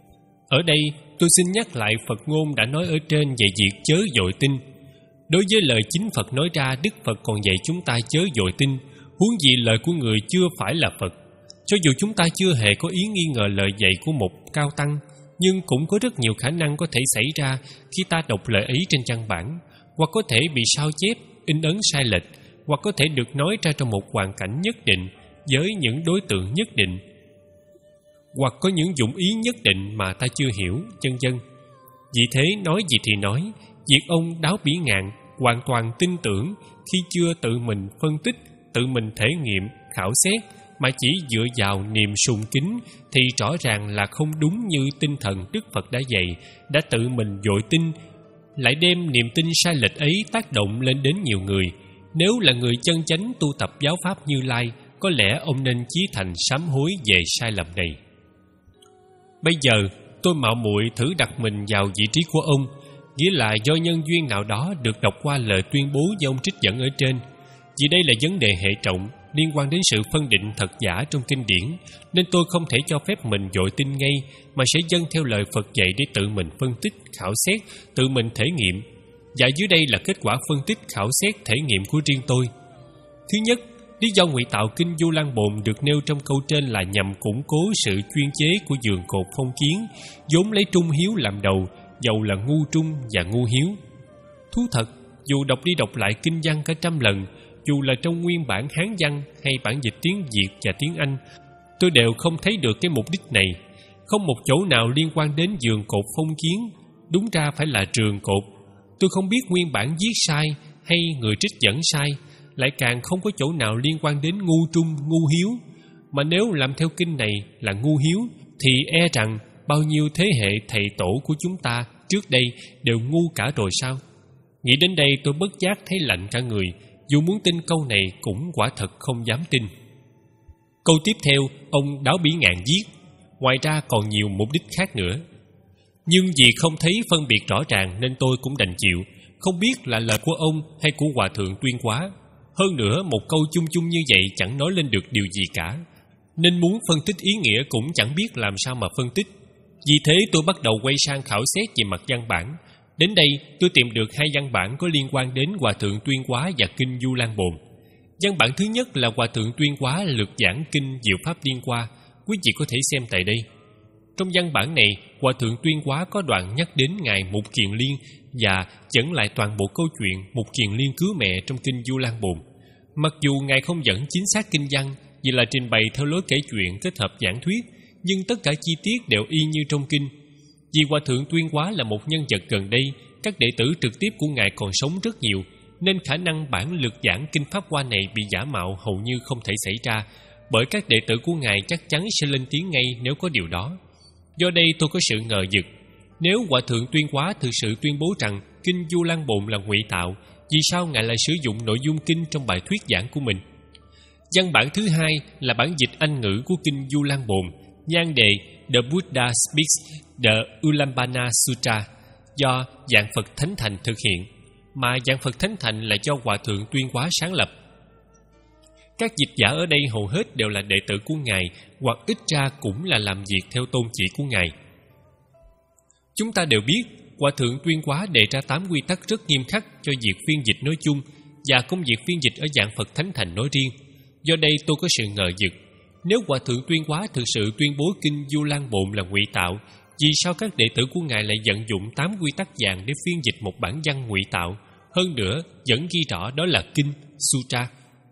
Ở đây tôi xin nhắc lại Phật ngôn đã nói ở trên về việc chớ vội tin. Đối với lời chính Phật nói ra, Đức Phật còn dạy chúng ta chớ vội tin, huống gì lời của người chưa phải là Phật. Cho dù chúng ta chưa hề có ý nghi ngờ lời dạy của một cao tăng, nhưng cũng có rất nhiều khả năng có thể xảy ra khi ta đọc lời ấy trên văn bản, hoặc có thể bị sao chép, in ấn sai lệch, hoặc có thể được nói ra trong một hoàn cảnh nhất định với những đối tượng nhất định, hoặc có những dụng ý nhất định mà ta chưa hiểu, vân vân. Vì thế nói gì thì nói, việc ông Đáo Bỉ Ngạn hoàn toàn tin tưởng khi chưa tự mình phân tích, tự mình thể nghiệm, khảo xét, mà chỉ dựa vào niềm sùng kính thì rõ ràng là không đúng như tinh thần Đức Phật đã dạy, đã tự mình vội tin, lại đem niềm tin sai lệch ấy tác động lên đến nhiều người. Nếu là người chân chánh tu tập giáo pháp Như Lai, có lẽ ông nên chí thành sám hối về sai lầm này. Bây giờ tôi mạo muội thử đặt mình vào vị trí của ông, nghĩa là do nhân duyên nào đó được đọc qua lời tuyên bố do ông trích dẫn ở trên. Vì đây là vấn đề hệ trọng liên quan đến sự phân định thật giả trong kinh điển, nên tôi không thể cho phép mình vội tin ngay, mà sẽ dâng theo lời Phật dạy để tự mình phân tích, khảo xét, tự mình thể nghiệm. Và dưới đây là kết quả phân tích, khảo xét, thể nghiệm của riêng tôi. Thứ nhất, lý do ngụy tạo Kinh Du Lan Bồn được nêu trong câu trên là nhằm củng cố sự chuyên chế của Vườn Cột Phong Kiến, vốn lấy trung hiếu làm đầu, dầu là ngu trung và ngu hiếu. Thú thật, dù đọc đi đọc lại kinh văn cả trăm lần, dù là trong nguyên bản Hán văn hay bản dịch tiếng Việt và tiếng Anh, tôi đều không thấy được cái mục đích này. Không một chỗ nào liên quan đến Vườn Cột Phong Kiến, đúng ra phải là Trường Cột. Tôi không biết nguyên bản viết sai hay người trích dẫn sai, lại càng không có chỗ nào liên quan đến ngu trung, ngu hiếu. Mà nếu làm theo kinh này là ngu hiếu, thì e rằng bao nhiêu thế hệ thầy tổ của chúng ta trước đây đều ngu cả rồi sao? Nghĩ đến đây tôi bất giác thấy lạnh cả người, dù muốn tin câu này cũng quả thật không dám tin. Câu tiếp theo, ông Đáo Bỉ Ngạn viết, ngoài ra còn nhiều mục đích khác nữa. Nhưng vì không thấy phân biệt rõ ràng nên tôi cũng đành chịu, không biết là lời của ông hay của Hòa Thượng Tuyên Quá. Hơn nữa, một câu chung chung như vậy chẳng nói lên được điều gì cả, nên muốn phân tích ý nghĩa cũng chẳng biết làm sao mà phân tích. Vì thế tôi bắt đầu quay sang khảo xét về mặt văn bản. Đến đây tôi tìm được hai văn bản có liên quan đến Hòa Thượng Tuyên Quá và Kinh Du Lan Bồn. Văn bản thứ nhất là Hòa Thượng Tuyên Quá lược giảng Kinh Diệu Pháp Liên Hoa, quý vị có thể xem tại đây. Trong văn bản này, Hòa Thượng Tuyên Quá có đoạn nhắc đến Ngài Mục Kiền Liên và dẫn lại toàn bộ câu chuyện Mục Kiền Liên cứu mẹ trong Kinh Du Lan Bồn. Mặc dù Ngài không dẫn chính xác kinh văn, vì là trình bày theo lối kể chuyện kết hợp giảng thuyết, nhưng tất cả chi tiết đều y như trong kinh. Vì Hòa Thượng Tuyên Quá là một nhân vật gần đây, các đệ tử trực tiếp của Ngài còn sống rất nhiều, nên khả năng bản lược giảng Kinh Pháp Hoa này bị giả mạo hầu như không thể xảy ra, bởi các đệ tử của Ngài chắc chắn sẽ lên tiếng ngay nếu có điều đó. Do đây tôi có sự ngờ vực, nếu Hòa Thượng Tuyên Quá thực sự tuyên bố rằng Kinh Du Lan Bồn là ngụy tạo, vì sao Ngài lại sử dụng nội dung kinh trong bài thuyết giảng của mình? Văn bản thứ hai là bản dịch Anh ngữ của Kinh Du Lan Bồn, nhan đề The Buddha Speaks The Ulambana Sutra do Dạng Phật Thánh Thành thực hiện, mà Dạng Phật Thánh Thành là do Hòa Thượng Tuyên Hóa sáng lập. Các dịch giả ở đây hầu hết đều là đệ tử của Ngài, hoặc ít ra cũng là làm việc theo tôn chỉ của Ngài. Chúng ta đều biết, Hòa Thượng Tuyên Hóa đề ra tám quy tắc rất nghiêm khắc cho việc phiên dịch nói chung và công việc phiên dịch ở Dạng Phật Thánh Thành nói riêng. Do đây tôi có sự ngờ vực, nếu Hòa Thượng Tuyên Hóa thực sự tuyên bố kinh Du Lan Bồn là ngụy tạo, vì sao các đệ tử của Ngài lại vận dụng tám quy tắc vàng để phiên dịch một bản văn ngụy tạo, hơn nữa vẫn ghi rõ đó là kinh Sutra?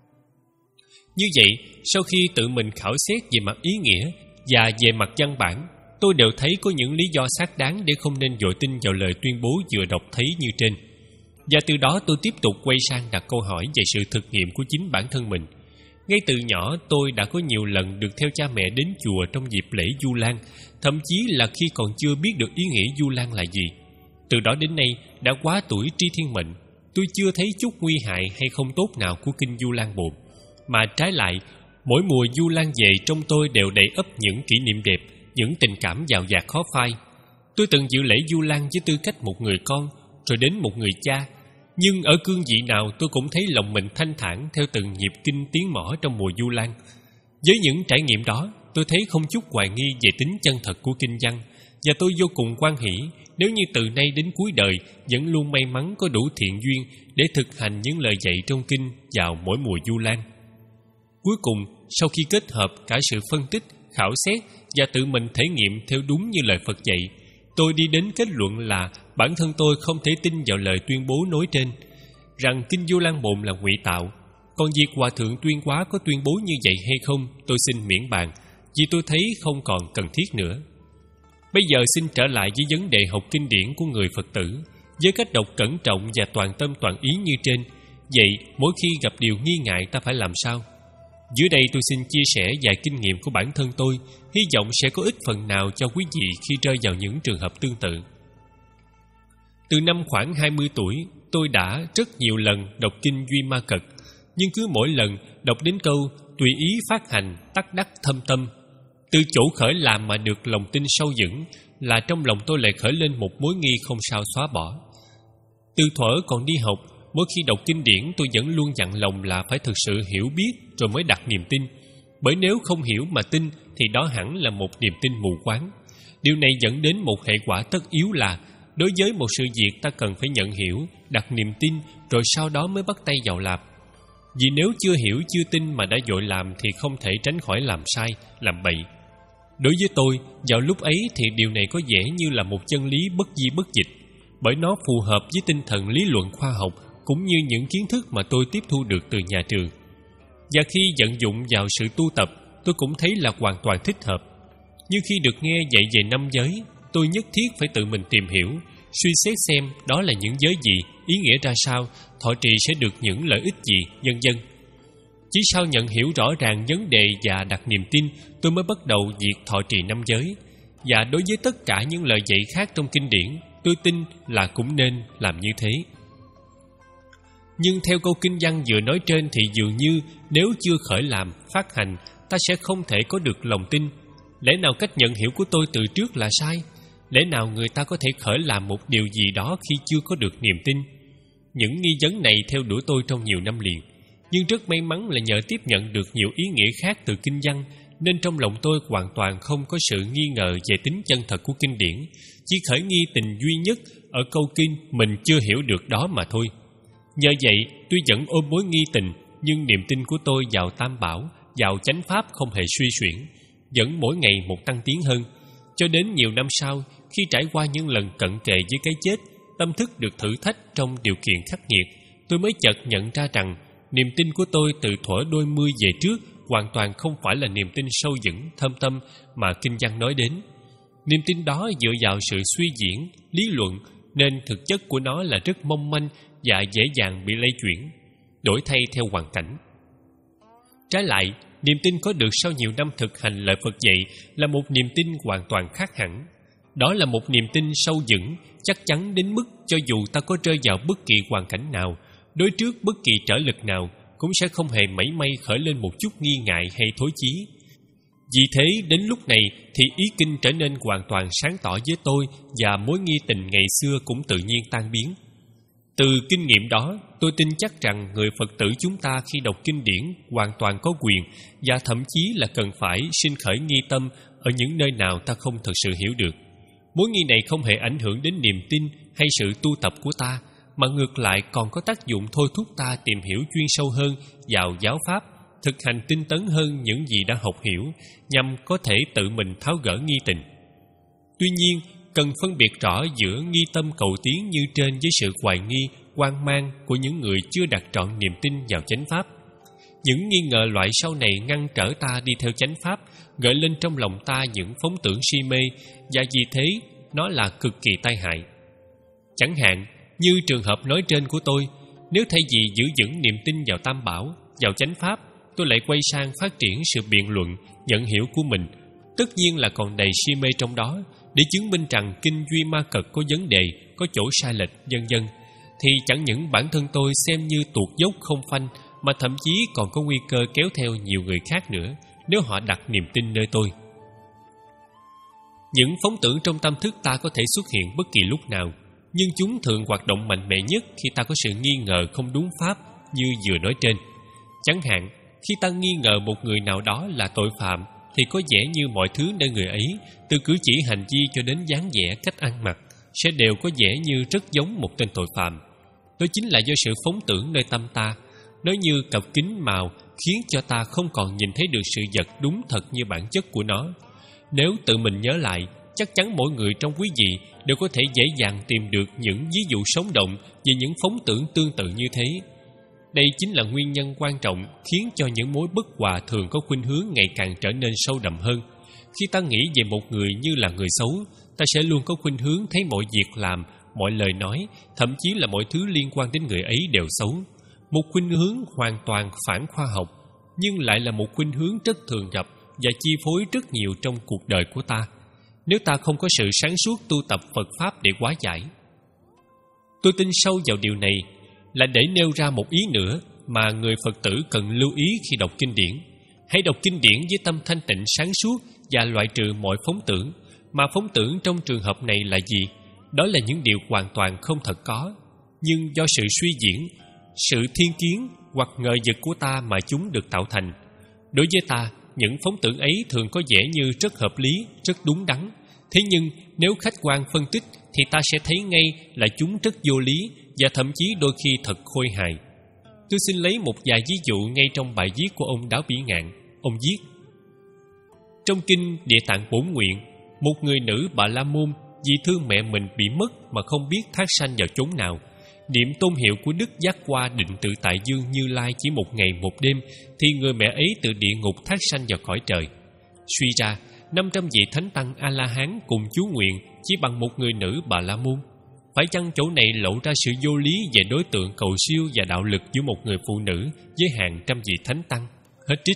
Như vậy, sau khi tự mình khảo xét về mặt ý nghĩa và về mặt văn bản, tôi đều thấy có những lý do xác đáng để không nên vội tin vào lời tuyên bố vừa đọc thấy như trên. Và từ đó tôi tiếp tục quay sang đặt câu hỏi về sự thực nghiệm của chính bản thân mình. Ngay từ nhỏ tôi đã có nhiều lần được theo cha mẹ đến chùa trong dịp lễ Vu Lan, thậm chí là khi còn chưa biết được ý nghĩa Vu Lan là gì. Từ đó đến nay đã quá tuổi tri thiên mệnh, tôi chưa thấy chút nguy hại hay không tốt nào của kinh Du Lan Bồn. Mà trái lại, mỗi mùa Vu Lan về trong tôi đều đầy ắp những kỷ niệm đẹp, những tình cảm giàu dạt khó phai. Tôi từng dự lễ Vu Lan với tư cách một người con, rồi đến một người cha. Nhưng ở cương vị nào tôi cũng thấy lòng mình thanh thản theo từng nhịp kinh tiến mỏ trong mùa Vu Lan. Với những trải nghiệm đó, tôi thấy không chút hoài nghi về tính chân thật của kinh văn, và tôi vô cùng hoan hỷ nếu như từ nay đến cuối đời vẫn luôn may mắn có đủ thiện duyên để thực hành những lời dạy trong kinh vào mỗi mùa Vu Lan. Cuối cùng, sau khi kết hợp cả sự phân tích, khảo xét và tự mình thể nghiệm theo đúng như lời Phật dạy, tôi đi đến kết luận là bản thân tôi không thể tin vào lời tuyên bố nói trên, rằng kinh Vu Lan Bồn là ngụy tạo. Còn việc Hòa Thượng Tuyên Hóa có tuyên bố như vậy hay không, tôi xin miễn bàn, vì tôi thấy không còn cần thiết nữa. Bây giờ xin trở lại với vấn đề học kinh điển của người Phật tử, với cách đọc cẩn trọng và toàn tâm toàn ý như trên. Vậy, mỗi khi gặp điều nghi ngại ta phải làm sao? Dưới đây tôi xin chia sẻ vài kinh nghiệm của bản thân tôi, hy vọng sẽ có ích phần nào cho quý vị khi rơi vào những trường hợp tương tự. Từ năm khoảng hai mươi tuổi, tôi đã rất nhiều lần đọc kinh Duy Ma Cật, nhưng cứ mỗi lần đọc đến câu tùy ý phát hành, tắc đắc thâm tâm, từ chỗ khởi làm mà được lòng tin sâu vững, là trong lòng tôi lại khởi lên một mối nghi không sao xóa bỏ. Từ thuở còn đi học, mỗi khi đọc kinh điển tôi vẫn luôn dặn lòng là phải thực sự hiểu biết rồi mới đặt niềm tin. Bởi nếu không hiểu mà tin thì đó hẳn là một niềm tin mù quáng. Điều này dẫn đến một hệ quả tất yếu là đối với một sự việc ta cần phải nhận hiểu, đặt niềm tin rồi sau đó mới bắt tay vào làm. Vì nếu chưa hiểu chưa tin mà đã vội làm thì không thể tránh khỏi làm sai, làm bậy. Đối với tôi, vào lúc ấy thì điều này có vẻ như là một chân lý bất di bất dịch, bởi nó phù hợp với tinh thần lý luận khoa học cũng như những kiến thức mà tôi tiếp thu được từ nhà trường. Và khi vận dụng vào sự tu tập, tôi cũng thấy là hoàn toàn thích hợp. Nhưng khi được nghe dạy về năm giới, tôi nhất thiết phải tự mình tìm hiểu, suy xét xem đó là những giới gì, ý nghĩa ra sao, thọ trì sẽ được những lợi ích gì, vân vân. Chỉ sau nhận hiểu rõ ràng vấn đề và đặt niềm tin, tôi mới bắt đầu việc thọ trì năm giới. Và đối với tất cả những lời dạy khác trong kinh điển, tôi tin là cũng nên làm như thế. Nhưng theo câu kinh văn vừa nói trên thì dường như nếu chưa khởi làm, phát hành, ta sẽ không thể có được lòng tin. Lẽ nào cách nhận hiểu của tôi từ trước là sai? Lẽ nào người ta có thể khởi làm một điều gì đó khi chưa có được niềm tin? Những nghi vấn này theo đuổi tôi trong nhiều năm liền. Nhưng rất may mắn là nhờ tiếp nhận được nhiều ý nghĩa khác từ kinh văn, nên trong lòng tôi hoàn toàn không có sự nghi ngờ về tính chân thật của kinh điển, chỉ khởi nghi tình duy nhất ở câu kinh mình chưa hiểu được đó mà thôi. Nhờ vậy, tuy vẫn ôm mối nghi tình, nhưng niềm tin của tôi vào Tam Bảo, vào chánh pháp không hề suy xuyển, vẫn mỗi ngày một tăng tiến hơn. Cho đến nhiều năm sau, khi trải qua những lần cận kề với cái chết, tâm thức được thử thách trong điều kiện khắc nghiệt, tôi mới chợt nhận ra rằng niềm tin của tôi từ thuở đôi mươi về trước hoàn toàn không phải là niềm tin sâu vững, thâm tâm mà kinh văn nói đến. Niềm tin đó dựa vào sự suy diễn, lý luận, nên thực chất của nó là rất mong manh và dễ dàng bị lay chuyển, đổi thay theo hoàn cảnh. Trái lại, niềm tin có được sau nhiều năm thực hành lời Phật dạy là một niềm tin hoàn toàn khác hẳn. Đó là một niềm tin sâu vững, chắc chắn đến mức cho dù ta có rơi vào bất kỳ hoàn cảnh nào, đối trước bất kỳ trở lực nào, cũng sẽ không hề mảy may khởi lên một chút nghi ngại hay thối chí. Vì thế đến lúc này thì ý kinh trở nên hoàn toàn sáng tỏ với tôi, và mối nghi tình ngày xưa cũng tự nhiên tan biến. Từ kinh nghiệm đó, tôi tin chắc rằng người Phật tử chúng ta khi đọc kinh điển hoàn toàn có quyền và thậm chí là cần phải sinh khởi nghi tâm ở những nơi nào ta không thực sự hiểu được. Mối nghi này không hề ảnh hưởng đến niềm tin hay sự tu tập của ta, mà ngược lại còn có tác dụng thôi thúc ta tìm hiểu chuyên sâu hơn vào giáo pháp, thực hành tinh tấn hơn những gì đã học hiểu, nhằm có thể tự mình tháo gỡ nghi tình. Tuy nhiên, cần phân biệt rõ giữa nghi tâm cầu tiến như trên với sự hoài nghi, hoang mang của những người chưa đặt trọn niềm tin vào chánh pháp. Những nghi ngờ loại sau này ngăn trở ta đi theo chánh pháp, gợi lên trong lòng ta những phóng tưởng si mê, và vì thế nó là cực kỳ tai hại. Chẳng hạn như trường hợp nói trên của tôi, nếu thay vì giữ vững niềm tin vào Tam Bảo, vào chánh pháp, tôi lại quay sang phát triển sự biện luận, nhận hiểu của mình, tất nhiên là còn đầy si mê trong đó, để chứng minh rằng kinh Duy Ma Cật có vấn đề, có chỗ sai lệch, vân vân, thì chẳng những bản thân tôi xem như tuột dốc không phanh, mà thậm chí còn có nguy cơ kéo theo nhiều người khác nữa nếu họ đặt niềm tin nơi tôi. Những phóng tưởng trong tâm thức ta có thể xuất hiện bất kỳ lúc nào, nhưng chúng thường hoạt động mạnh mẽ nhất khi ta có sự nghi ngờ không đúng pháp như vừa nói trên. Chẳng hạn, khi ta nghi ngờ một người nào đó là tội phạm, thì có vẻ như mọi thứ nơi người ấy, từ cử chỉ hành vi cho đến dáng vẻ, cách ăn mặc, sẽ đều có vẻ như rất giống một tên tội phạm. Đó chính là do sự phóng tưởng nơi tâm ta, nó như cặp kính màu khiến cho ta không còn nhìn thấy được sự vật đúng thật như bản chất của nó. Nếu tự mình nhớ lại, chắc chắn mỗi người trong quý vị đều có thể dễ dàng tìm được những ví dụ sống động về những phóng tưởng tương tự như thế. Đây chính là nguyên nhân quan trọng khiến cho những mối bất hòa thường có khuynh hướng ngày càng trở nên sâu đậm hơn. Khi ta nghĩ về một người như là người xấu, ta sẽ luôn có khuynh hướng thấy mọi việc làm, mọi lời nói, thậm chí là mọi thứ liên quan đến người ấy đều xấu. Một khuynh hướng hoàn toàn phản khoa học, nhưng lại là một khuynh hướng rất thường gặp và chi phối rất nhiều trong cuộc đời của ta, nếu ta không có sự sáng suốt tu tập Phật Pháp để hóa giải. Tôi tin sâu vào điều này là để nêu ra một ý nữa mà người Phật tử cần lưu ý khi đọc kinh điển. Hãy đọc kinh điển với tâm thanh tịnh sáng suốt và loại trừ mọi phóng tưởng. Mà phóng tưởng trong trường hợp này là gì? Đó là những điều hoàn toàn không thật có, nhưng do sự suy diễn, sự thiên kiến hoặc ngờ vực của ta mà chúng được tạo thành. Đối với ta, những phóng tưởng ấy thường có vẻ như rất hợp lý, rất đúng đắn. Thế nhưng nếu khách quan phân tích thì ta sẽ thấy ngay là chúng rất vô lý và thậm chí đôi khi thật khôi hài. Tôi xin lấy một vài ví dụ ngay trong bài viết của ông Đáo Bỉ Ngạn. Ông viết: trong kinh Địa Tạng Bổn Nguyện, một người nữ Bà La Môn vì thương mẹ mình bị mất mà không biết thác sanh vào chốn nào, niệm tôn hiệu của Đức Giác Qua Định Tự Tại Dương Như Lai chỉ một ngày một đêm, thì người mẹ ấy từ địa ngục thác sanh vào cõi trời. Suy ra, năm trăm vị thánh tăng A-la-hán cùng chú nguyện chỉ bằng một người nữ Bà La Môn. Phải chăng chỗ này lộ ra sự vô lý về đối tượng cầu siêu và đạo lực giữa một người phụ nữ với hàng trăm vị thánh tăng? Hết trích.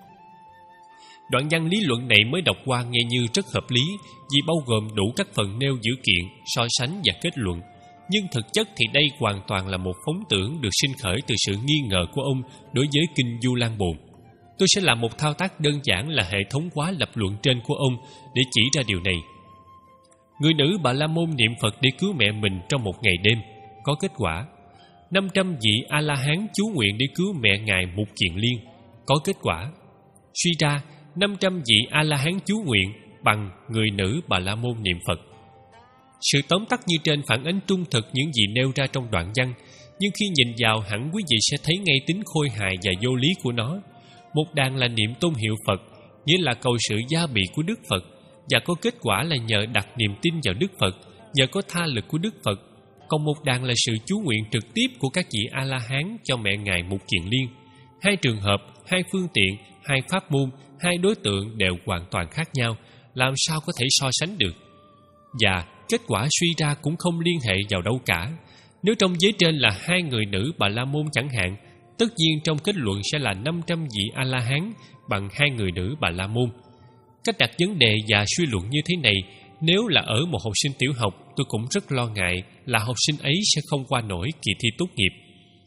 Đoạn văn lý luận này mới đọc qua nghe như rất hợp lý, vì bao gồm đủ các phần nêu dữ kiện, so sánh và kết luận. Nhưng thực chất thì đây hoàn toàn là một phóng tưởng được sinh khởi từ sự nghi ngờ của ông đối với kinh Du Lan Bồn. Tôi sẽ làm một thao tác đơn giản là hệ thống hóa lập luận trên của ông để chỉ ra điều này. Người nữ Bà La Môn niệm Phật để cứu mẹ mình trong một ngày đêm, có kết quả. năm trăm vị A-la-hán chú nguyện để cứu mẹ ngài Mục Kiền Liên, có kết quả. Suy ra, năm trăm vị A-la-hán chú nguyện bằng người nữ Bà La Môn niệm Phật. Sự tóm tắt như trên phản ánh trung thực những gì nêu ra trong đoạn văn, nhưng khi nhìn vào hẳn quý vị sẽ thấy ngay tính khôi hài và vô lý của nó. Một đàn là niệm tôn hiệu Phật, nghĩa là cầu sự gia bị của Đức Phật, và có kết quả là nhờ đặt niềm tin vào Đức Phật, nhờ có tha lực của Đức Phật. Còn một đàn là sự chú nguyện trực tiếp của các vị A-la-hán cho mẹ ngài Mục Kiền Liên. Hai trường hợp, hai phương tiện, hai pháp môn, hai đối tượng đều hoàn toàn khác nhau, làm sao có thể so sánh được? Và kết quả suy ra cũng không liên hệ vào đâu cả. Nếu trong vế trên là hai người nữ Bà La Môn chẳng hạn, tất nhiên trong kết luận sẽ là năm trăm vị A-la-hán bằng hai người nữ Bà La Môn. Cách đặt vấn đề và suy luận như thế này, nếu là ở một học sinh tiểu học, tôi cũng rất lo ngại là học sinh ấy sẽ không qua nổi kỳ thi tốt nghiệp.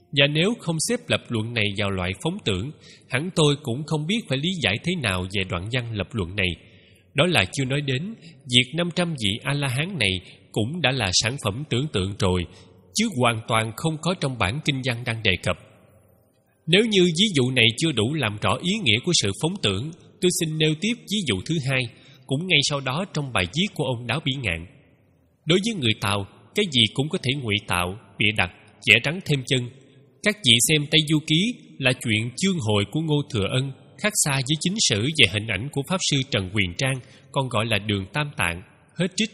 Và nếu không xếp lập luận này vào loại phóng tưởng, hẳn tôi cũng không biết phải lý giải thế nào về đoạn văn lập luận này. Đó là chưa nói đến việc năm trăm vị A-la-hán này cũng đã là sản phẩm tưởng tượng rồi, chứ hoàn toàn không có trong bản kinh văn đang đề cập. Nếu như ví dụ này chưa đủ làm rõ ý nghĩa của sự phóng tưởng, tôi xin nêu tiếp ví dụ thứ hai, cũng ngay sau đó trong bài viết của ông Đáo Bỉ Ngạn. Đối với người Tàu, cái gì cũng có thể ngụy tạo, bịa đặt, vẽ rắn thêm chân. Các vị xem Tây Du Ký là chuyện chương hồi của Ngô Thừa Ân, khác xa với chính sử về hình ảnh của Pháp Sư Trần Quyền Trang, còn gọi là Đường Tam Tạng. Hết trích.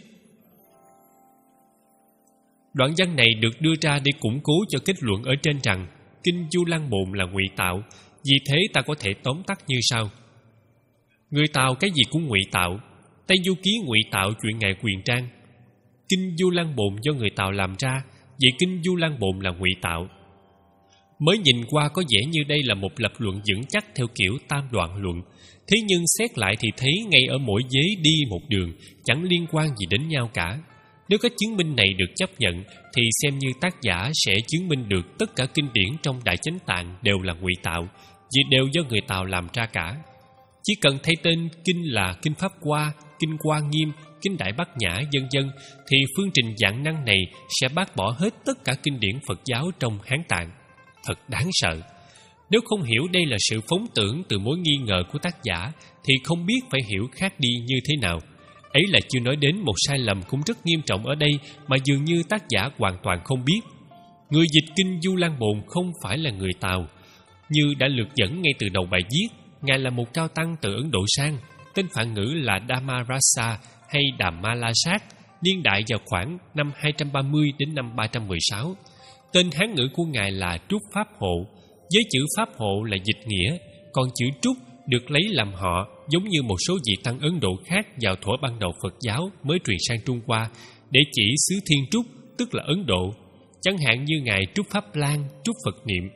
Đoạn văn này được đưa ra để củng cố cho kết luận ở trên rằng Kinh Du Lăng Bồn là ngụy tạo. Vì thế ta có thể tóm tắt như sau: người Tàu cái gì cũng ngụy tạo. Tây Du Ký ngụy tạo chuyện Ngài Quyền Trang. Kinh Du Lăng Bồn do người Tàu làm ra, vậy Kinh Du Lăng Bồn là ngụy tạo. Mới nhìn qua có vẻ như đây là một lập luận vững chắc theo kiểu tam đoạn luận. Thế nhưng xét lại thì thấy ngay ở mỗi vế đi một đường, chẳng liên quan gì đến nhau cả. Nếu các chứng minh này được chấp nhận, thì xem như tác giả sẽ chứng minh được tất cả kinh điển trong Đại Chánh Tạng đều là ngụy tạo, vì đều do người Tàu làm ra cả. Chỉ cần thay tên kinh là Kinh Pháp Hoa, Kinh Hoa Nghiêm, Kinh Đại Bát Nhã, vân vân, thì phương trình vạn năng này sẽ bác bỏ hết tất cả kinh điển Phật giáo trong Hán Tạng. Thật đáng sợ. Nếu không hiểu đây là sự phóng tưởng từ mối nghi ngờ của tác giả, thì không biết phải hiểu khác đi như thế nào. Ấy là chưa nói đến một sai lầm cũng rất nghiêm trọng ở đây mà dường như tác giả hoàn toàn không biết. Người dịch Kinh Du Lăng Bồn không phải là người Tàu. Như đã lược dẫn ngay từ đầu bài viết, Ngài là một cao tăng từ Ấn Độ sang, tên Phạn ngữ là Dhammarasa hay Dhammalasát, niên đại vào khoảng năm hai trăm ba mươi đến năm ba trăm mười sáu. Tên Hán ngữ của Ngài là Trúc Pháp Hộ, với chữ Pháp Hộ là dịch nghĩa, còn chữ Trúc được lấy làm họ, giống như một số vị tăng Ấn Độ khác vào thuở ban đầu Phật giáo mới truyền sang Trung Hoa, để chỉ xứ Thiên Trúc, tức là Ấn Độ, chẳng hạn như Ngài Trúc Pháp Lan, Trúc Phật Niệm.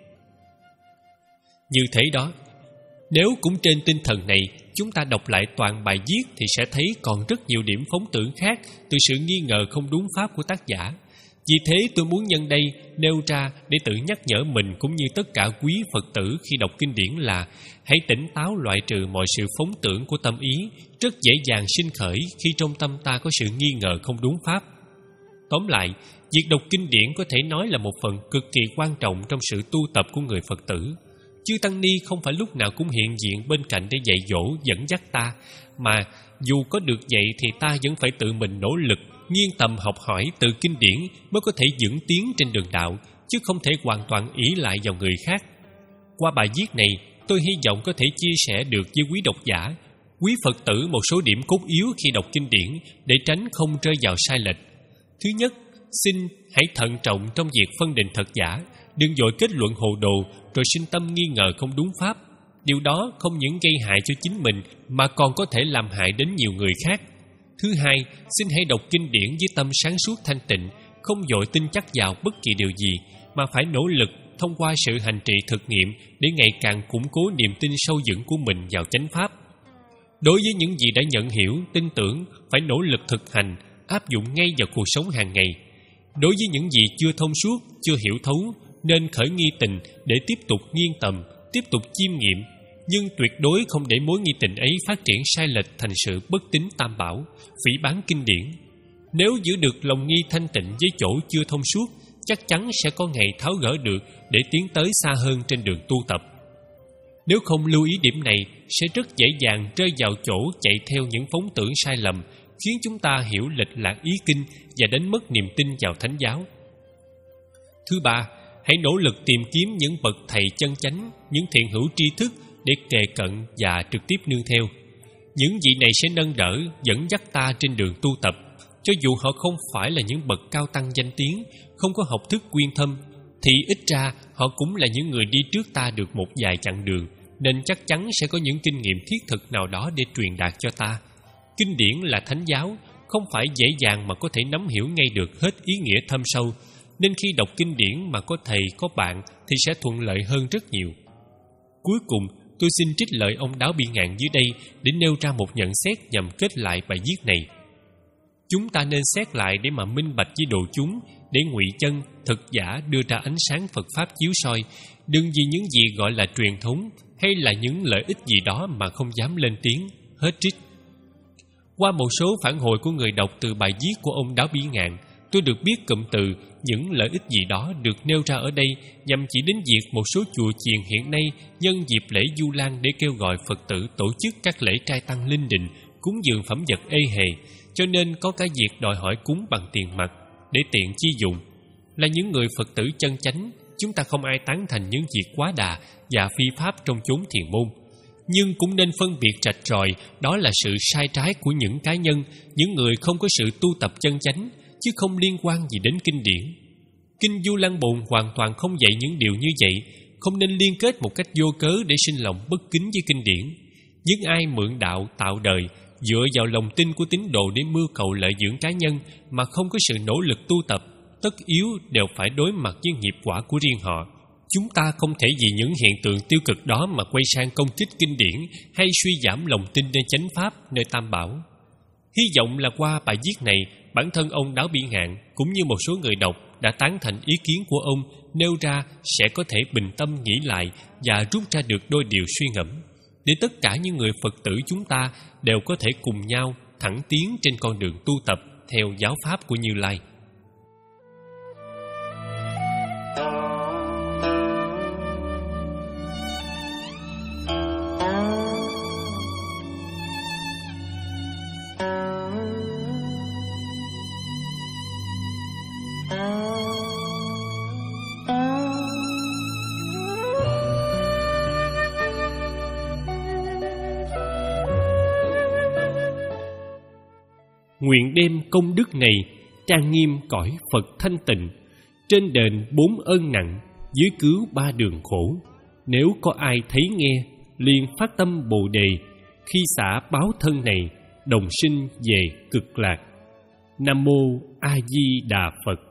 Như thế đó, nếu cũng trên tinh thần này, chúng ta đọc lại toàn bài viết thì sẽ thấy còn rất nhiều điểm phóng tưởng khác từ sự nghi ngờ không đúng pháp của tác giả. Vì thế tôi muốn nhân đây nêu ra để tự nhắc nhở mình cũng như tất cả quý Phật tử khi đọc kinh điển là hãy tỉnh táo loại trừ mọi sự phóng tưởng của tâm ý, rất dễ dàng sinh khởi khi trong tâm ta có sự nghi ngờ không đúng pháp. Tóm lại, việc đọc kinh điển có thể nói là một phần cực kỳ quan trọng trong sự tu tập của người Phật tử. Chư Tăng Ni không phải lúc nào cũng hiện diện bên cạnh để dạy dỗ dẫn dắt ta, mà dù có được vậy thì ta vẫn phải tự mình nỗ lực nghiên tầm học hỏi từ kinh điển mới có thể vững tiến trên đường đạo, chứ không thể hoàn toàn ỷ lại vào người khác. Qua bài viết này, tôi hy vọng có thể chia sẻ được với quý độc giả, quý Phật tử một số điểm cốt yếu khi đọc kinh điển để tránh không rơi vào sai lệch. Thứ nhất, xin hãy thận trọng trong việc phân định thật giả, đừng vội kết luận hồ đồ rồi sinh tâm nghi ngờ không đúng pháp. Điều đó không những gây hại cho chính mình mà còn có thể làm hại đến nhiều người khác. Thứ hai, xin hãy đọc kinh điển với tâm sáng suốt thanh tịnh, không vội tin chắc vào bất kỳ điều gì, mà phải nỗ lực thông qua sự hành trì thực nghiệm để ngày càng củng cố niềm tin sâu vững của mình vào chánh pháp. Đối với những gì đã nhận hiểu, tin tưởng, phải nỗ lực thực hành, áp dụng ngay vào cuộc sống hàng ngày. Đối với những gì chưa thông suốt, chưa hiểu thấu, nên khởi nghi tình để tiếp tục nghiên tầm, tiếp tục chiêm nghiệm, nhưng tuyệt đối không để mối nghi tình ấy phát triển sai lệch thành sự bất tín tam bảo, phỉ báng kinh điển. Nếu giữ được lòng nghi thanh tịnh với chỗ chưa thông suốt, chắc chắn sẽ có ngày tháo gỡ được để tiến tới xa hơn trên đường tu tập. Nếu không lưu ý điểm này, sẽ rất dễ dàng rơi vào chỗ chạy theo những phóng tưởng sai lầm, khiến chúng ta hiểu lệch lạc ý kinh và đánh mất niềm tin vào thánh giáo. Thứ ba, hãy nỗ lực tìm kiếm những bậc thầy chân chánh, những thiện hữu tri thức để kề cận và trực tiếp nương theo. Những vị này sẽ nâng đỡ, dẫn dắt ta trên đường tu tập, cho dù họ không phải là những bậc cao tăng danh tiếng, không có học thức quyên thâm, thì ít ra họ cũng là những người đi trước ta được một vài chặng đường, nên chắc chắn sẽ có những kinh nghiệm thiết thực nào đó để truyền đạt cho ta. Kinh điển là thánh giáo, không phải dễ dàng mà có thể nắm hiểu ngay được hết ý nghĩa thâm sâu, nên khi đọc kinh điển mà có thầy có bạn thì sẽ thuận lợi hơn rất nhiều. Cuối cùng, tôi xin trích lời ông Đáo Bỉ Ngạn dưới đây để nêu ra một nhận xét nhằm kết lại bài viết này. Chúng ta nên xét lại để mà minh bạch với độ chúng để ngụy chân, thực giả đưa ra ánh sáng Phật Pháp chiếu soi, đừng vì những gì gọi là truyền thống hay là những lợi ích gì đó mà không dám lên tiếng. Hết trích. Qua một số phản hồi của người đọc từ bài viết của ông Đáo Bỉ Ngạn, tôi được biết cụm từ những lợi ích gì đó được nêu ra ở đây nhằm chỉ đến việc một số chùa chiền hiện nay nhân dịp lễ Du Lan để kêu gọi Phật tử tổ chức các lễ trai tăng linh đình, cúng dường phẩm vật ê hề, cho nên có cả việc đòi hỏi cúng bằng tiền mặt để tiện chi dụng. Là những người Phật tử chân chánh, chúng ta không ai tán thành những việc quá đà và phi pháp trong chốn thiền môn, nhưng cũng nên phân biệt rạch ròi đó là sự sai trái của những cá nhân, những người không có sự tu tập chân chánh, chứ không liên quan gì đến kinh điển. Kinh Du Lăng Bồn hoàn toàn không dạy những điều như vậy, không nên liên kết một cách vô cớ để sinh lòng bất kính với kinh điển. Những ai mượn đạo tạo đời, dựa vào lòng tin của tín đồ để mưu cầu lợi dưỡng cá nhân mà không có sự nỗ lực tu tập, tất yếu đều phải đối mặt với nghiệp quả của riêng họ. Chúng ta không thể vì những hiện tượng tiêu cực đó mà quay sang công kích kinh điển hay suy giảm lòng tin nơi chánh pháp, nơi Tam Bảo. Hy vọng là qua bài viết này, bản thân ông Đáo Bỉ Ngạn cũng như một số người đọc đã tán thành ý kiến của ông nêu ra sẽ có thể bình tâm nghĩ lại và rút ra được đôi điều suy ngẫm, để tất cả những người Phật tử chúng ta đều có thể cùng nhau thẳng tiến trên con đường tu tập theo giáo pháp của Như Lai. Nguyện đem công đức này trang nghiêm cõi Phật thanh tịnh, trên đền bốn ơn nặng, dưới cứu ba đường khổ. Nếu có ai thấy nghe, liền phát tâm Bồ Đề, khi xả báo thân này, đồng sinh về cực lạc. Nam mô A Di Đà Phật.